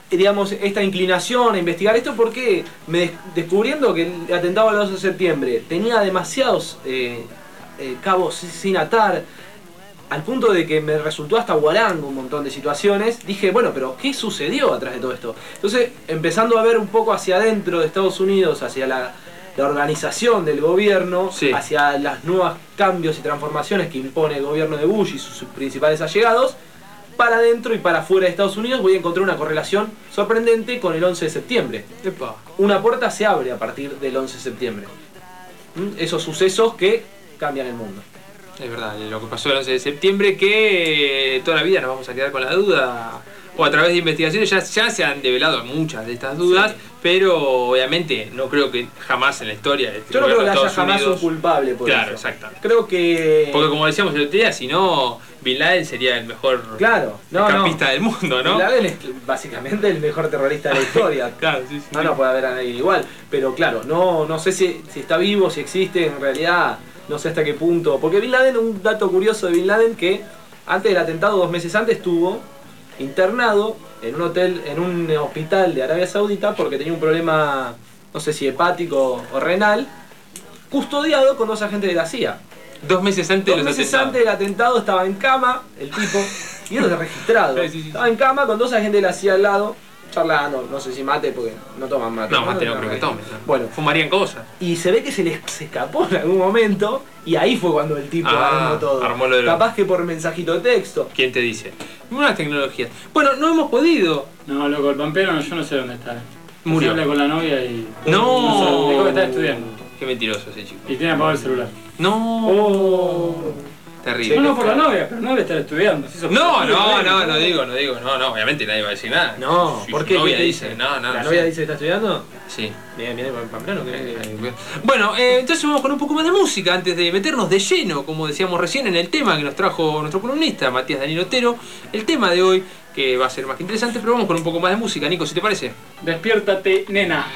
digamos, esta inclinación a investigar esto porque descubriendo que el atentado al 12 de septiembre tenía demasiados cabos sin atar, al punto de que me resultó hasta guarango un montón de situaciones, dije, bueno, pero ¿qué sucedió atrás de todo esto? Entonces, empezando a ver un poco hacia adentro de Estados Unidos, hacia la organización del gobierno, hacia los nuevos cambios y transformaciones que impone el gobierno de Bush y sus principales allegados, para adentro y para afuera de Estados Unidos voy a encontrar una correlación sorprendente con el 11 de septiembre. Epa. Una puerta se abre a partir del 11 de septiembre. Esos sucesos que cambian el mundo. Es verdad, lo que pasó el 11 de septiembre, que toda la vida nos vamos a quedar con la duda, o a través de investigaciones ya se han develado muchas de estas dudas, pero obviamente no creo que jamás en la historia de yo no creo que haya jamás un culpable por claro, eso. Exactamente. Creo que... Porque como decíamos el otro día, si no, Bin Laden sería el mejor campista del mundo, ¿no? Bin Laden es básicamente el mejor terrorista de la historia. Claro, sí. No puede haber a nadie igual, pero claro, no sé si está vivo, si existe en realidad... No sé hasta qué punto. Porque Bin Laden, un dato curioso de Bin Laden, que antes del atentado, 2 meses antes, estuvo internado en un hotel, en un hospital de Arabia Saudita porque tenía un problema, no sé si hepático o renal, custodiado con 2 agentes de la CIA. 2 meses antes de los meses atentados. antes del atentado estaba en cama, el tipo, y eso es registrado. Sí. Estaba en cama con 2 agentes de la CIA al lado, charlando, no sé si mate porque no toman mate. No, mate no creo que tomen. Bueno, fumarían cosas. Y se ve que se escapó en algún momento y ahí fue cuando el tipo armó todo. Armó lo de Capaz que por mensajito de texto. ¿Quién te dice? Unas tecnologías. Bueno, no hemos podido. No, loco, el Pampero yo no sé dónde está. Murió. Se habla con la novia y... No. Dijo que está estudiando. Qué mentiroso ese chico. Y tiene apagado el celular. No. Terrible. No, por la novia, pero no debe estar estudiando. No, digo, obviamente nadie va a decir nada. No, si ¿por su qué? novia ¿Qué te dice? No, ¿La novia dice que está estudiando? Sí. Viene Pamplano. Bueno, entonces vamos con un poco más de música antes de meternos de lleno, como decíamos recién, en el tema que nos trajo nuestro columnista, Matías Daniel Otero. El tema de hoy, que va a ser más que interesante, pero vamos con un poco más de música. Nico, ¿si te parece? Despiértate, nena.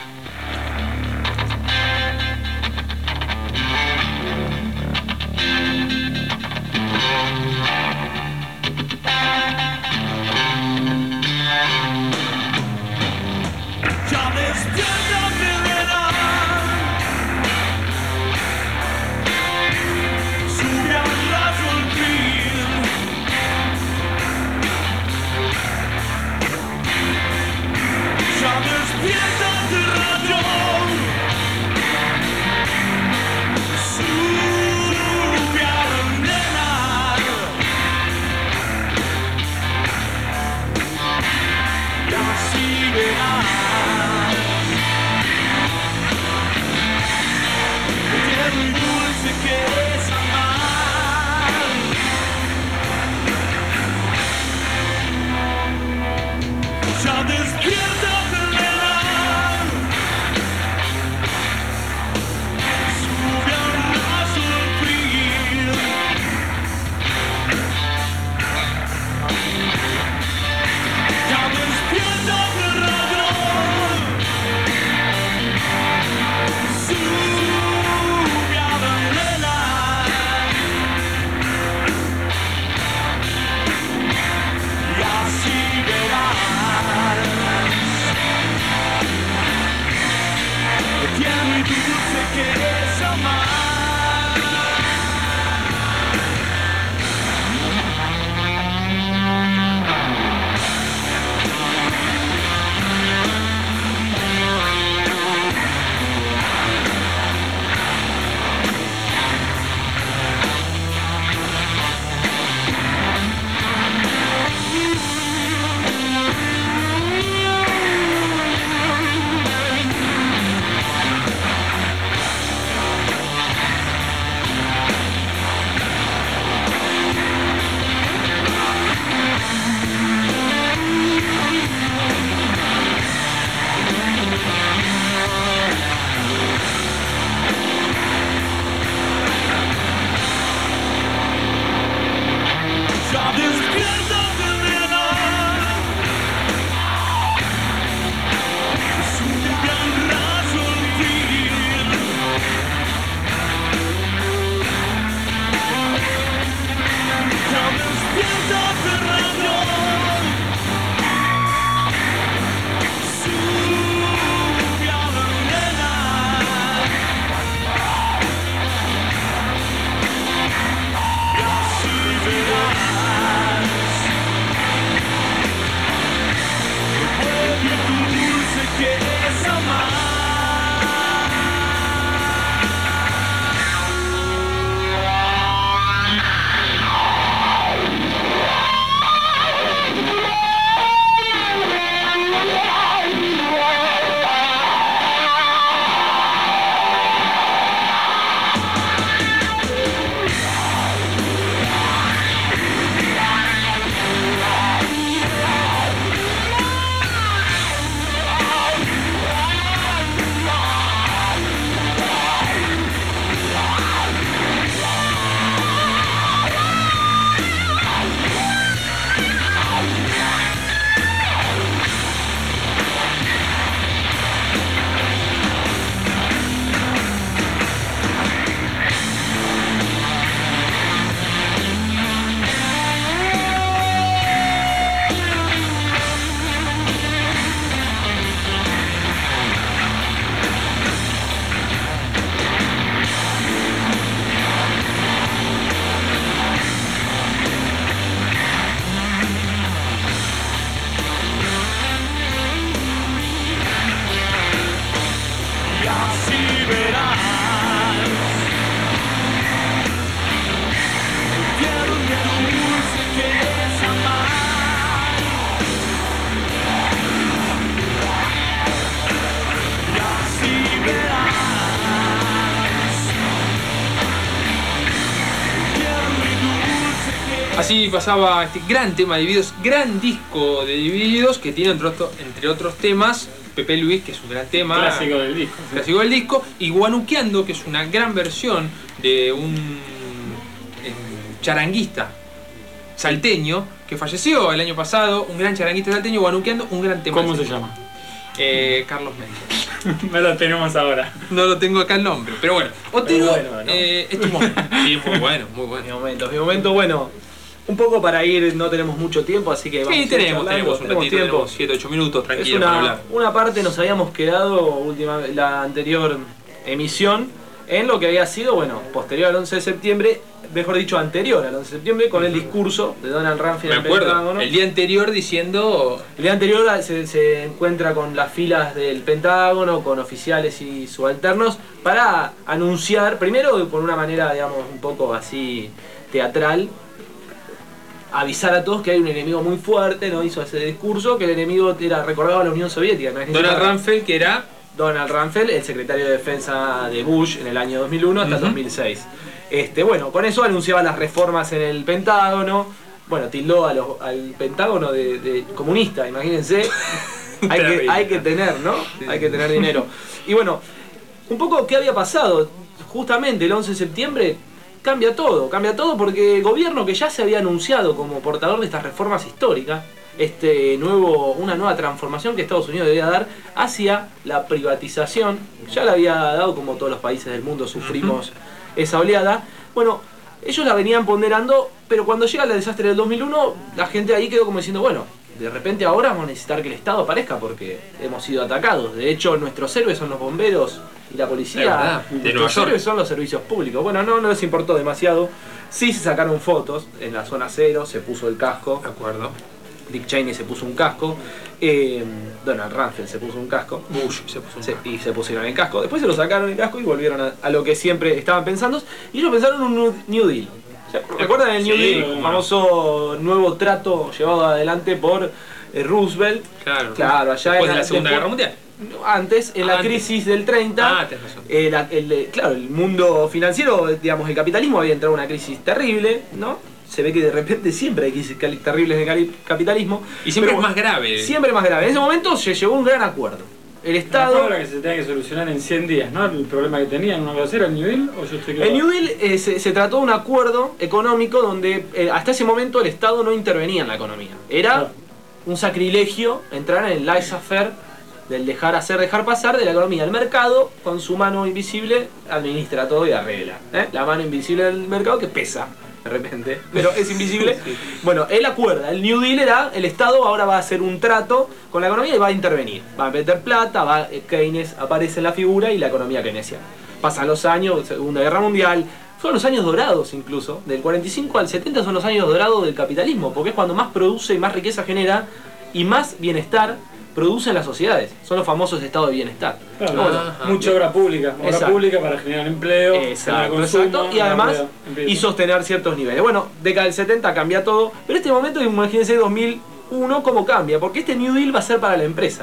Así pasaba este gran tema de Divididos, gran disco de Divididos, que tiene entre otros temas Pepe Luis, que es un gran tema. Clásico del disco. Clásico del disco. Y Guanuqueando, que es una gran versión de un charanguista salteño que falleció el año pasado, un gran charanguista salteño, Guanuqueando, un gran tema. ¿Cómo se llama? Carlos Méndez. No lo tenemos ahora. No lo tengo acá el nombre, pero bueno. Otero, bueno, ¿no? es tu momento. Sí, muy bueno, muy bueno. Mi momento, bueno. Un poco para ir, no tenemos mucho tiempo, así que vamos a ir tenemos un ratito, tiempo. tenemos 7-8 minutos, tranquilo Es para hablar. una parte nos habíamos quedado la anterior emisión en lo que había sido, bueno, posterior al 11 de septiembre, mejor dicho, anterior al 11 de septiembre, con el discurso de Donald Rumsfeld. Me acuerdo, el día anterior diciendo... El día anterior se encuentra con las filas del Pentágono, con oficiales y subalternos, para anunciar, primero por una manera, digamos, un poco así teatral, avisar a todos que hay un enemigo muy fuerte, ¿no? Hizo ese discurso, que el enemigo era recordado a la Unión Soviética. Donald Rumsfeld, que era... Donald Rumsfeld, el secretario de Defensa de Bush en el año 2001 hasta 2006. Bueno, con eso anunciaba las reformas en el Pentágono. Bueno, tildó al Pentágono de comunista, imagínense. hay que tener, ¿no? Sí. Hay que tener dinero. Y bueno, un poco qué había pasado. Justamente el 11 de septiembre cambia todo porque el gobierno que ya se había anunciado como portador de estas reformas históricas, una nueva transformación que Estados Unidos debía dar hacia la privatización, ya la había dado, como todos los países del mundo sufrimos esa oleada. Bueno, ellos la venían ponderando, pero cuando llega el desastre del 2001, la gente ahí quedó como diciendo, bueno, de repente ahora vamos a necesitar que el Estado aparezca porque hemos sido atacados. De hecho, nuestros héroes son los bomberos y la policía. Nuestros héroes son los servicios públicos. Bueno, no les importó demasiado. Sí se sacaron fotos en la zona cero, se puso el casco. De acuerdo. Dick Cheney se puso un casco, Donald Rumsfeld se puso un casco, Bush se puso un casco. Y se pusieron el casco. Después se lo sacaron el casco y volvieron a lo que siempre estaban pensando. Y ellos pensaron en un New Deal. ¿Recuerdan el New Deal? El famoso nuevo trato llevado adelante por Roosevelt. Claro, allá después de la Segunda Guerra Mundial. Antes, en la crisis del 30, tenés razón. El mundo financiero, digamos, el capitalismo había entrado en una crisis terrible, ¿no? Se ve que de repente siempre hay crisis terribles en el capitalismo. Y siempre es más grave. Siempre más grave. En ese momento se llegó a un gran acuerdo. El Estado... Era que se tenía que solucionar en 100 días, ¿no? El problema que tenían, ¿no? ¿Era el New Deal o yo estoy claro? El New Deal se trató de un acuerdo económico donde hasta ese momento el Estado no intervenía en la economía. Era un sacrilegio entrar en el laissez-faire, del dejar hacer, dejar pasar de la economía. El mercado, con su mano invisible, administra todo y arregla. La mano invisible del mercado que pesa de repente, pero es invisible. Bueno, él acuerda, el New Deal era, el Estado ahora va a hacer un trato con la economía y va a intervenir. Va a meter plata, Keynes aparece en la figura y la economía keynesiana. Pasan los años, Segunda Guerra Mundial, son los años dorados incluso, del 45 al 70 son los años dorados del capitalismo, porque es cuando más produce y más riqueza genera y más bienestar producen las sociedades. Son los famosos estados de bienestar. Claro, mucha obra pública para generar empleo, generar consumo, y además y sostener ciertos niveles. Bueno, década del 70 cambia todo, pero este momento, imagínense 2001 cómo cambia, porque este New Deal va a ser para la empresa.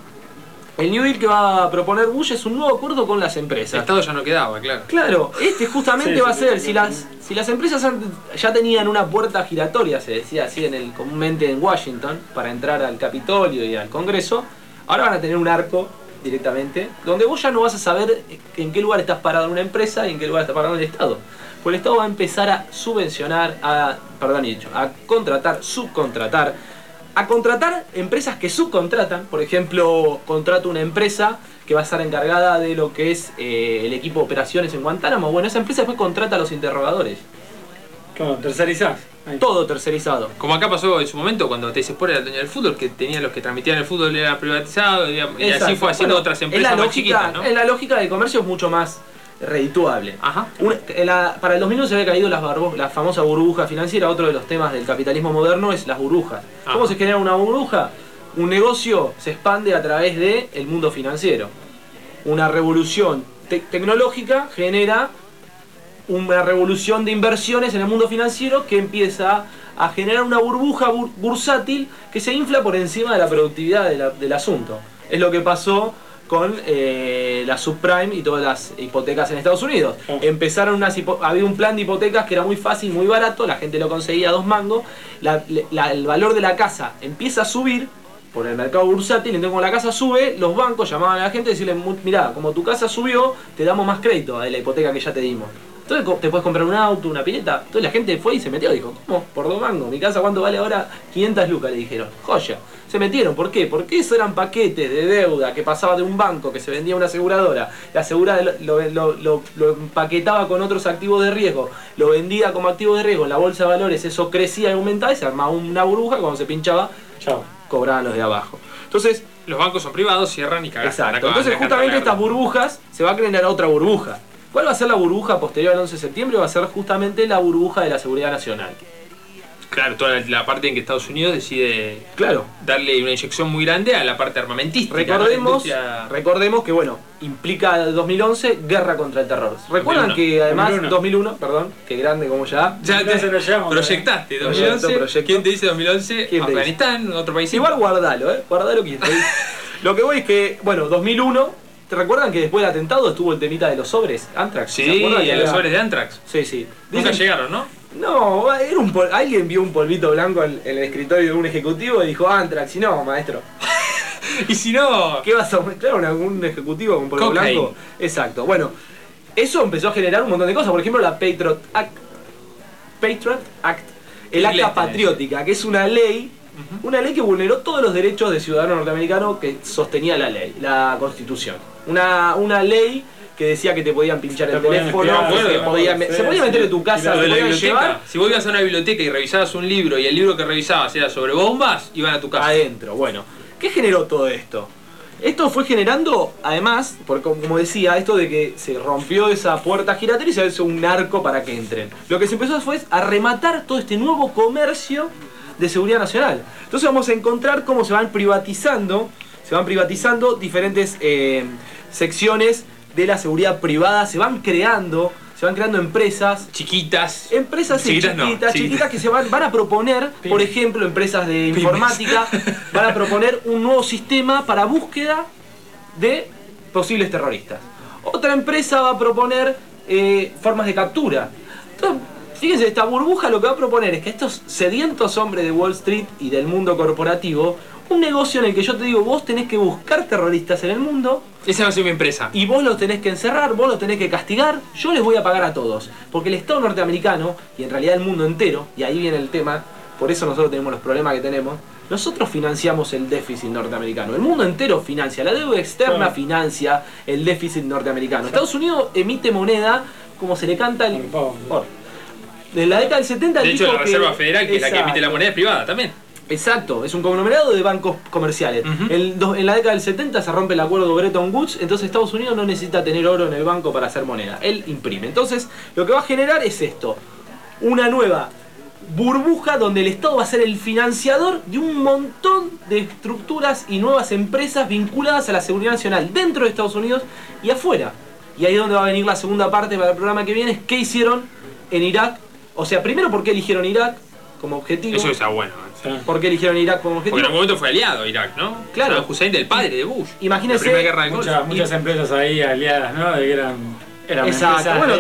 El New Deal que va a proponer Bush es un nuevo acuerdo con las empresas. El Estado ya no quedaba, claro. Claro, justamente va a ser, si las empresas ya tenían una puerta giratoria, se decía así comúnmente en Washington, para entrar al Capitolio y al Congreso, ahora van a tener un arco directamente, donde vos ya no vas a saber en qué lugar estás parado en una empresa y en qué lugar está parado el Estado. Pues el Estado va a empezar a subvencionar, a contratar empresas que subcontratan. Por ejemplo, contrato una empresa que va a estar encargada de lo que es el equipo de operaciones en Guantánamo. Bueno, esa empresa después contrata a los interrogadores. Claro, tercerizar. Todo tercerizado. Como acá pasó en su momento cuando TC era el dueño del fútbol, que tenía los que transmitían el fútbol era privatizado, y así fue haciendo otras empresas más chiquitas, ¿no? En la lógica del comercio es mucho más redituable. Para el 2001 se había caído la famosa burbuja financiera. Otro de los temas del capitalismo moderno es las burbujas. ¿Cómo se genera una burbuja? Un negocio se expande a través del mundo financiero. Una revolución tecnológica genera una revolución de inversiones en el mundo financiero que empieza a generar una burbuja bursátil que se infla por encima de la productividad del asunto. Es lo que pasó con la subprime y todas las hipotecas en Estados Unidos. Empezaron había un plan de hipotecas que era muy fácil, muy barato, la gente lo conseguía a 2 mangos, el valor de la casa empieza a subir por el mercado bursátil, entonces cuando la casa sube, los bancos llamaban a la gente y decirle, mirá, como tu casa subió, te damos más crédito de la hipoteca que ya te dimos. Entonces te puedes comprar un auto, una pileta. Entonces la gente fue y se metió, dijo, ¿cómo? Por 2 mangos, mi casa ¿cuánto vale ahora? 500 lucas, le dijeron. Joya. Se metieron, ¿por qué? Porque eso eran paquetes de deuda que pasaba de un banco, que se vendía a una aseguradora. La aseguradora lo empaquetaba con otros activos de riesgo, lo vendía como activo de riesgo en la bolsa de valores, eso crecía y aumentaba y se armaba una burbuja, cuando se pinchaba, chao, cobraban los de abajo. Entonces, los bancos son privados, cierran y cagan. Exacto. Entonces justamente estas burbujas, se va a crear otra burbuja. ¿Cuál va a ser la burbuja posterior al 11 de septiembre? Va a ser justamente la burbuja de la seguridad nacional. Claro, toda la parte en que Estados Unidos decide darle una inyección muy grande a la parte armamentística. Recordemos que, bueno, implica 2011 guerra contra el terror. ¿Recuerdan 2001. Que además 2001, perdón, que grande como ya te lo llevamos. Proyectaste 2011. ¿Quién te dice 2011? Afganistán, otro país. Igual guardalo, guardalo que Lo que voy es que, bueno, 2001... ¿Te recuerdan que después del atentado estuvo el temita de los sobres Anthrax? Sí, los sobres de Anthrax. Sí. Nunca llegaron, ¿no? No, era alguien vio un polvito blanco en el escritorio de un ejecutivo y dijo, Anthrax, y no, maestro. Y si no... ¿Qué vas a mezclar un ejecutivo con polvo blanco? Exacto. Bueno, eso empezó a generar un montón de cosas. Por ejemplo, la Patriot Act, el acta patriótica, que es una ley que vulneró todos los derechos de ciudadano norteamericano que sostenía la ley, la Constitución. Una ley que decía que te podían pinchar el teléfono, se podía meter en tu casa, se podían llevar. Si vos ibas a una biblioteca y revisabas un libro y el libro que revisabas era sobre bombas, iban a tu casa. Adentro, bueno. ¿Qué generó todo esto? Esto fue generando, además, porque como decía, esto de que se rompió esa puerta giratoria y se hizo un arco para que entren. Lo que se empezó fue a rematar todo este nuevo comercio de seguridad nacional. Entonces vamos a encontrar cómo se van privatizando diferentes secciones de la seguridad privada, se van creando empresas chiquitas, chiquitas que se van a proponer, por ejemplo, empresas de informática, van a proponer un nuevo sistema para búsqueda de posibles terroristas. Otra empresa va a proponer formas de captura. Entonces, fíjense, esta burbuja lo que va a proponer es que estos sedientos hombres de Wall Street y del mundo corporativo, un negocio en el que yo te digo, vos tenés que buscar terroristas en el mundo. Esa va a ser mi empresa. Y vos los tenés que encerrar, vos los tenés que castigar, yo les voy a pagar a todos. Porque el Estado norteamericano, y en realidad el mundo entero, y ahí viene el tema, por eso nosotros tenemos los problemas que tenemos, nosotros financiamos el déficit norteamericano. El mundo entero financia, la deuda externa financia el déficit norteamericano. Estados Unidos emite moneda como se le canta el... De la década del 70... De hecho, la Reserva Federal, que es la que emite la moneda, es privada también. Exacto, es un conglomerado de bancos comerciales. En la década del 70 se rompe el acuerdo de Bretton Woods, entonces Estados Unidos no necesita tener oro en el banco para hacer moneda, él imprime. Entonces, lo que va a generar es esto, una nueva burbuja donde el Estado va a ser el financiador de un montón de estructuras y nuevas empresas vinculadas a la seguridad nacional dentro de Estados Unidos y afuera. Y ahí es donde va a venir la segunda parte para el programa que viene, es qué hicieron en Irak. O sea, primero, ¿por qué eligieron Irak como objetivo? Eso está bueno. ¿Por qué eligieron Irak como objetivo? Porque en algún momento fue aliado Irak, ¿no? Claro. Saddam Hussein del padre de Bush. Imagínense. La primera guerra del Golfo. Muchas empresas ahí aliadas, ¿no? De que eran exacto. Bueno,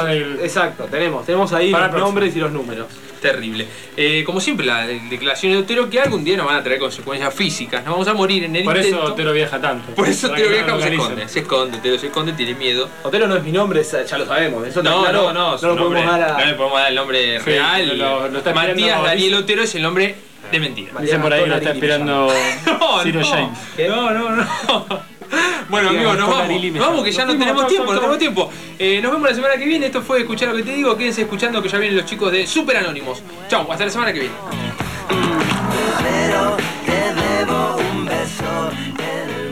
tenemos ahí los nombres y los números. Terrible. Como siempre, la declaración de Otero, que algún día nos van a traer consecuencias físicas. Nos vamos a morir en el intento. Por eso Otero viaja tanto. Por eso Otero viaja, se esconde, tiene miedo. Otero no es mi nombre, ya lo sabemos. Eso no le podemos dar el nombre real. Matías Daniel Otero es el nombre de mentira. Dicen por ahí lo está esperando Ciro James. No. Bueno, amigos, nos vamos que ya no tenemos tiempo. Nos vemos la semana que viene. Esto fue Escuchar lo que te digo. Quédense escuchando que ya vienen los chicos de Super Anónimos. Chau, hasta la semana que viene. Pero te debo un beso.